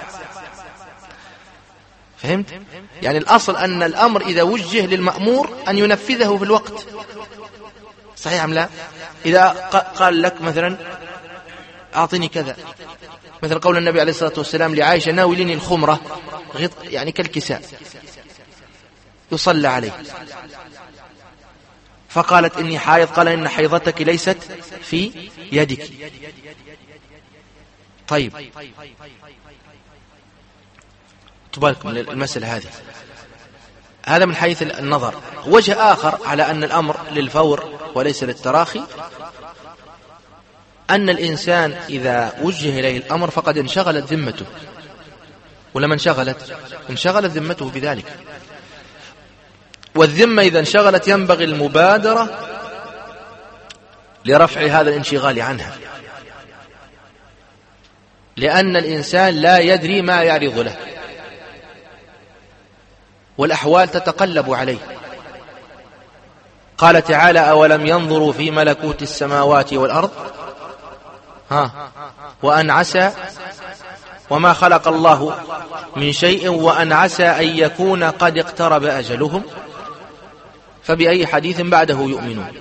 فهمت؟ يعني الأصل أن الأمر إذا وجه للمأمور أن ينفذه في الوقت. صحيح أم لا؟ إذا قال لك مثلا أعطني كذا، مثل قول النبي عليه الصلاة والسلام لعائشة ناوليني الخمرة، يعني كالكساء يصلى عليه، فقالت إني حائض، قال إن حيضتك ليست في يدك. طيب تبالكم المسألة هذه. هذا من حيث النظر. وجه آخر على أن الأمر للفور وليس للتراخي، أن الإنسان إذا وجه إليه الأمر فقد انشغلت ذمته، ولما انشغلت ذمته بذلك، والذمة إذا انشغلت ينبغي المبادرة لرفع هذا الانشغال عنها، لأن الإنسان لا يدري ما يعرض له، والأحوال تتقلب عليه. قال تعالى أولم ينظروا في ملكوت السماوات والأرض وأن عسى وما خلق الله من شيء وأن عسى أن يكون قد اقترب أجلهم فبأي حديث بعده يؤمنون.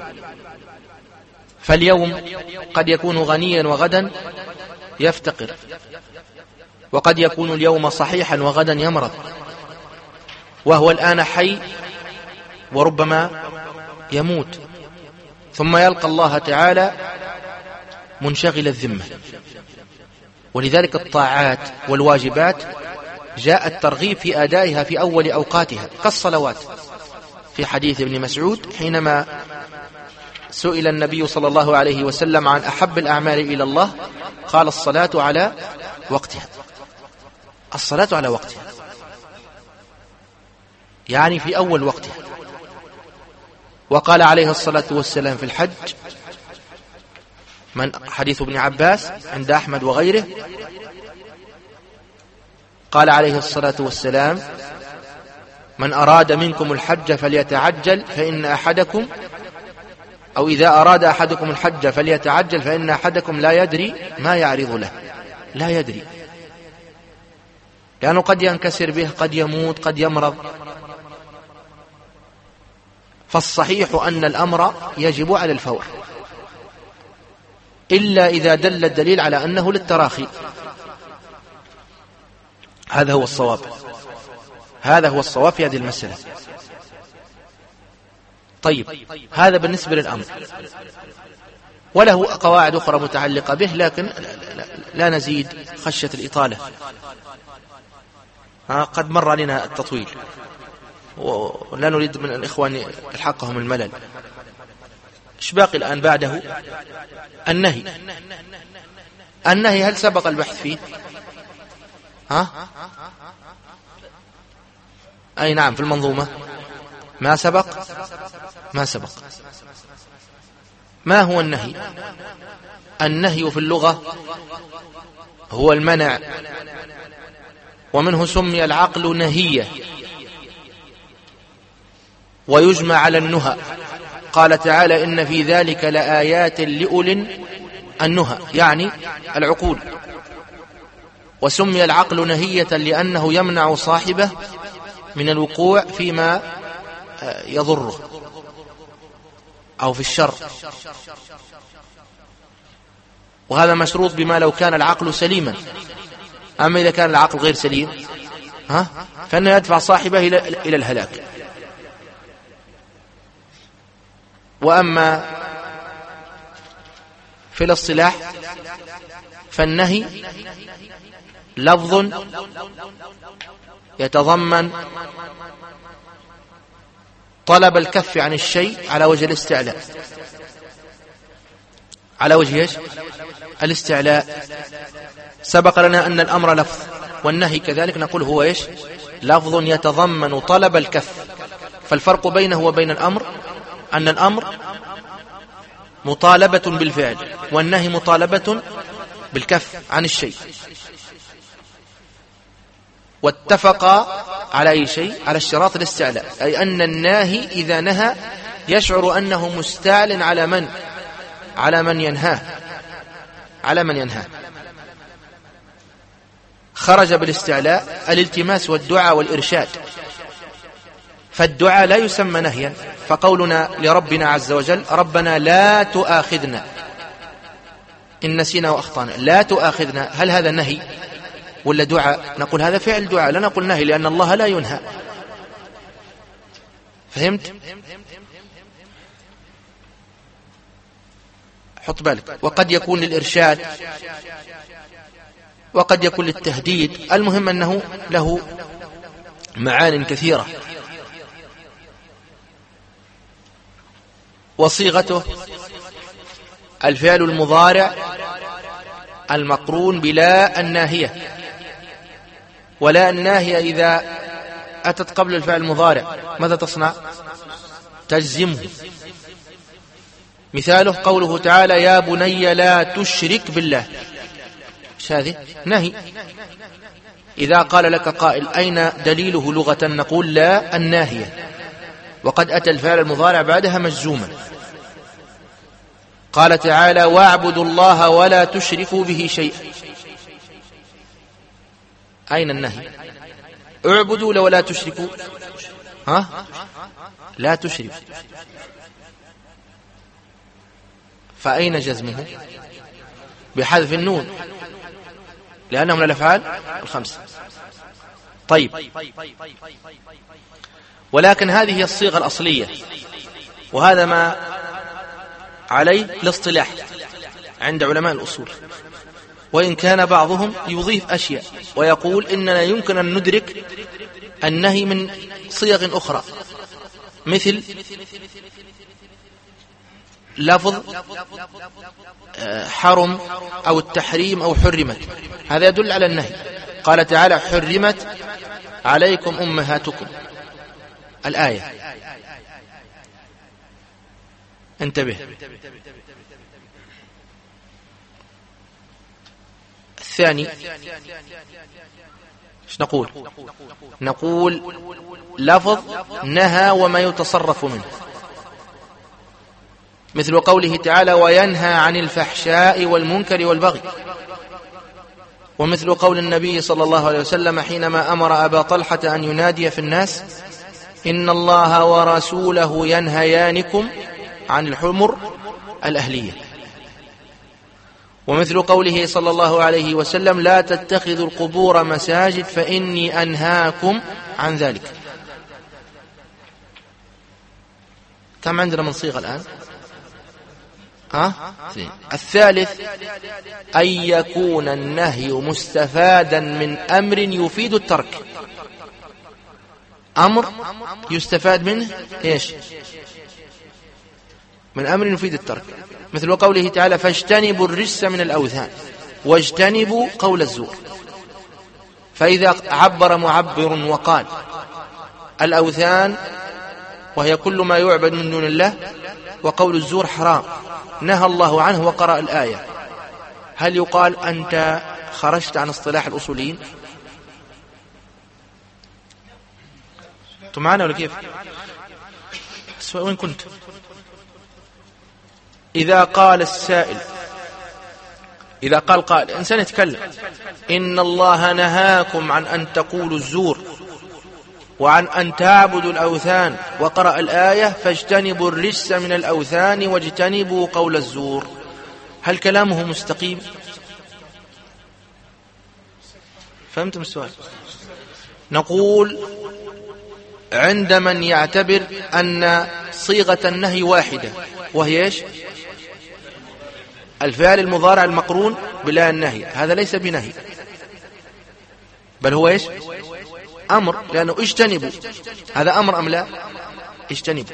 فاليوم قد يكون غنيا وغدا يفتقر، وقد يكون اليوم صحيحا وغدا يمرض، وهو الآن حي وربما يموت، ثم يلقى الله تعالى منشغل الذمة. ولذلك الطاعات والواجبات جاء الترغيب في أدائها في أول أوقاتها كالصلوات. في حديث ابن مسعود حينما سئل النبي صلى الله عليه وسلم عن أحب الأعمال إلى الله قال الصلاة على وقتها، الصلاة على وقتها يعني في أول وقتها. وقال عليه الصلاة والسلام في الحج، من حديث ابن عباس عند أحمد وغيره، قال عليه الصلاة والسلام من أراد منكم الحج فليتعجل فإن أحدكم، أو إذا أراد أحدكم الحج فليتعجل فإن أحدكم لا يدري ما يعرض له، لا يدري، لأنه قد ينكسر به، قد يموت، قد يمرض. فالصحيح أن الأمر يجب على الفور، إلا إذا دل الدليل على أنه للتراخي. هذا هو الصواب، هذا هو الصواب في هذه المسألة. طيب هذا بالنسبة للأمر، وله قواعد أخرى متعلقة به، لكن لا نزيد خشية الإطالة، قد مر علينا التطويل ولا نريد من الإخوان الحقهم الملل. إيش باقي الآن بعده؟ النهي. النهي هل سبق البحث فيه؟ أي نعم، في المنظومة ما سبق. ما هو النهي؟ النهي في اللغة هو المنع، ومنه سمي العقل نهية، ويجمع على النهى. قال تعالى إن في ذلك لآيات لأولي النهى، يعني العقول. وسمي العقل نهية لأنه يمنع صاحبه من الوقوع فيما يضره أو في الشر، وهذا مشروط بما لو كان العقل سليما. أما إذا كان العقل غير سليم فإنه يدفع صاحبه إلى الهلاك. وأما في الاصطلاح فالنهي لفظ يتضمن طلب الكف عن الشيء على وجه الاستعلاء، على وجه الاستعلاء. سبق لنا أن الأمر لفظ، والنهي كذلك نقول هو لفظ يتضمن طلب الكف. فالفرق بينه وبين الأمر أن الأمر مطالبة بالفعل، والنهي مطالبة بالكف عن الشيء. واتفق على أي شيء؟ على اشتراط الاستعلاء، أي أن الناهي إذا نهى يشعر أنه مستعل على من ينهاه. خرج بالاستعلاء الالتماس والدعاء والإرشاد، فالدعاء لا يسمى نهيا. فقولنا لربنا عز وجل ربنا لا تؤاخذنا إن نسينا وأخطأنا، لا تؤاخذنا، هل هذا نهي ولا دعاء؟ نقول هذا فعل دعاء، لا نقول نهي، لأن الله لا ينهى. فهمت؟ حط بالك. وقد يكون للإرشاد وقد يكون للتهديد، المهم أنه له معان كثيرة. وصيغته الفعل المضارع المقرون بلا الناهية، ولا الناهية إذا أتت قبل الفعل المضارع ماذا تصنع؟ تجزمه. مثاله قوله تعالى يا بني لا تشرك بالله، هذه نهي. إذا قال لك قائل أين دليله لغة؟ نقول لا الناهية، وقد أتى الفعل المضارع بعدها مجزوما. قال تعالى واعبدوا الله ولا تشركوا به شيئا، أين النهي؟ اعبدوا ولا تشركوا، لا تشركوا، فأين جزمه؟ بحذف النون، لأنهم من الأفعال الخمسة. طيب، ولكن هذه هي الصيغة الأصلية، وهذا ما عليه الاصطلاح عند علماء الأصول. وإن كان بعضهم يضيف أشياء ويقول إننا يمكن أن ندرك النهي من صيغ أخرى، مثل لفظ حرم أو التحريم أو حرمت، هذا يدل على النهي. قال تعالى حرمت عليكم أمهاتكم، الآية. انتبه. الثاني ايش نقول؟ نقول لفظ نهى وما يتصرف منه، مثل قوله تعالى وينهى عن الفحشاء والمنكر والبغي، ومثل قول النبي صلى الله عليه وسلم حينما أمر أبا طلحة أن ينادي في الناس إن الله ورسوله ينهيانكم عن الحمر الأهلية. ومثل قوله صلى الله عليه وسلم لا تتخذوا القبور مساجد فإني أنهاكم عن ذلك. كم عندنا من صيغة الآن؟ الثالث أن يكون النهي مستفادا من أمر يفيد الترك، أمر يستفاد منه إيش؟ من أمر يفيد الترك، مثل قوله تعالى فاجتنبوا الرجس من الأوثان، واجتنبوا قول الزور. فإذا عبر معبر وقال الأوثان وهي كل ما يعبد من دون الله، وقول الزور حرام نهى الله عنه وقرأ الآية، هل يقال أنت خرجت عن اصطلاح الأصوليين؟ أنتم معنا ولا كيف؟ وين كنت؟ إذا قال السائل، إذا قال قائل، إنسان يتكلم إن الله نهاكم عن أن تقولوا الزور وعن أن تعبدوا الأوثان، وقرأ الآية فاجتنبوا الرجس من الأوثان واجتنبوا قول الزور. هل كلامه مستقيم؟ فهمتم السؤال؟ نقول عند من يعتبر أن صيغة النهي واحدة، وهي إيش؟ الفعل المضارع المقرون بلا النهي، هذا ليس بنهي بل هو إيش؟ أمر، لأنه اجتنبوا، هذا أمر أم لا؟ اجتنبوا.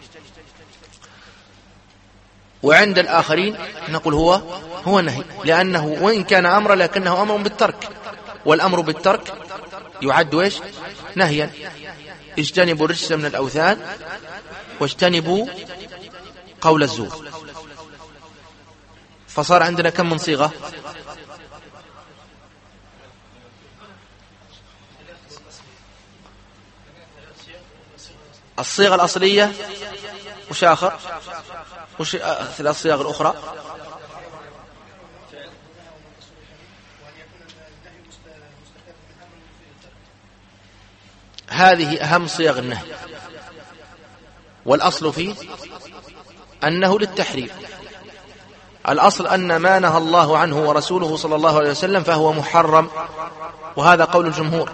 وعند الآخرين نقول هو نهي، لأنه وإن كان أمر لكنه أمر بالترك، والأمر بالترك يعد إيش؟ نهيا. اجتنبوا الرجس من الأوثان واجتنبوا قول الزور. فصار عندنا كم من صيغة؟ الصيغة الأصلية وش آخر؟ وش ثلاث صيغ الأخرى؟ هذه أهم صيغ النهي، والأصل فيه أنه للتحريم. الأصل أن ما نهى الله عنه ورسوله صلى الله عليه وسلم فهو محرم، وهذا قول الجمهور.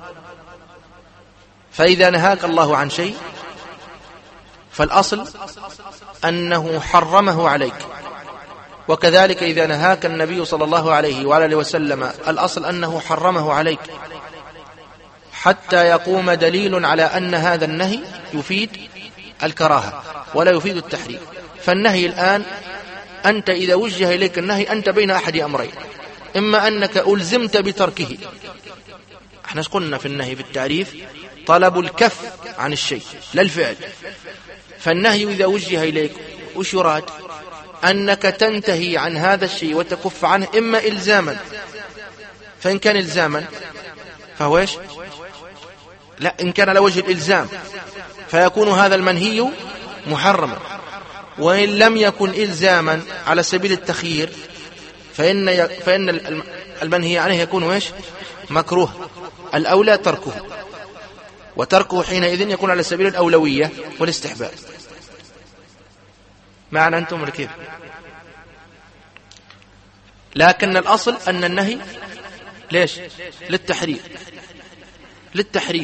فإذا نهاك الله عن شيء فالأصل أنه حرمه عليك، وكذلك إذا نهاك النبي صلى الله عليه وآله وسلم الأصل أنه حرمه عليك، حتى يقوم دليل على أن هذا النهي يفيد الكراهة ولا يفيد التحريم. فالنهي الآن أنت إذا وجه إليك النهي أنت بين أحد أمرين، إما أنك ألزمت بتركه، احنا قلنا في النهي في التعريف طلب الكف عن الشيء لا الفعل. فالنهي إذا وجه إليك وش يراد؟ أنك تنتهي عن هذا الشيء وتكف عنه، إما إلزاما، فإن كان إلزاما فهو إيش؟ لا، إن كان على وجه الإلزام فيكون هذا المنهي محرما، وإن لم يكن إلزاما على سبيل التخيير فإن المنهي عنه يكون إيش؟ مكروه. الأولى تركه، وتركه حينئذ يكون على سبيل الأولوية والاستحباب. معنى أنتم كيف؟ لكن الأصل أن النهي ليش؟ للتحريم،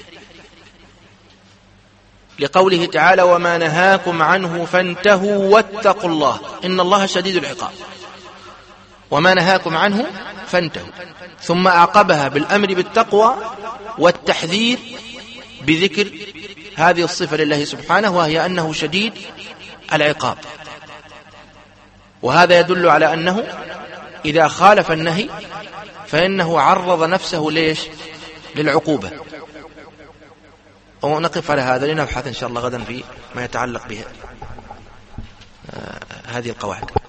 لقوله تعالى وما نهاكم عنه فانتهوا واتقوا الله إن الله شديد العقاب. وما نهاكم عنه فانتهوا، ثم أعقبها بالأمر بالتقوى والتحذير بذكر هذه الصفة لله سبحانه، وهي أنه شديد العقاب. وهذا يدل على أنه إذا خالف النهي فإنه عرض نفسه ليش؟ للعقوبة. ونقف على هذا لنبحث إن شاء الله غدا في ما يتعلق بها هذه القواعد.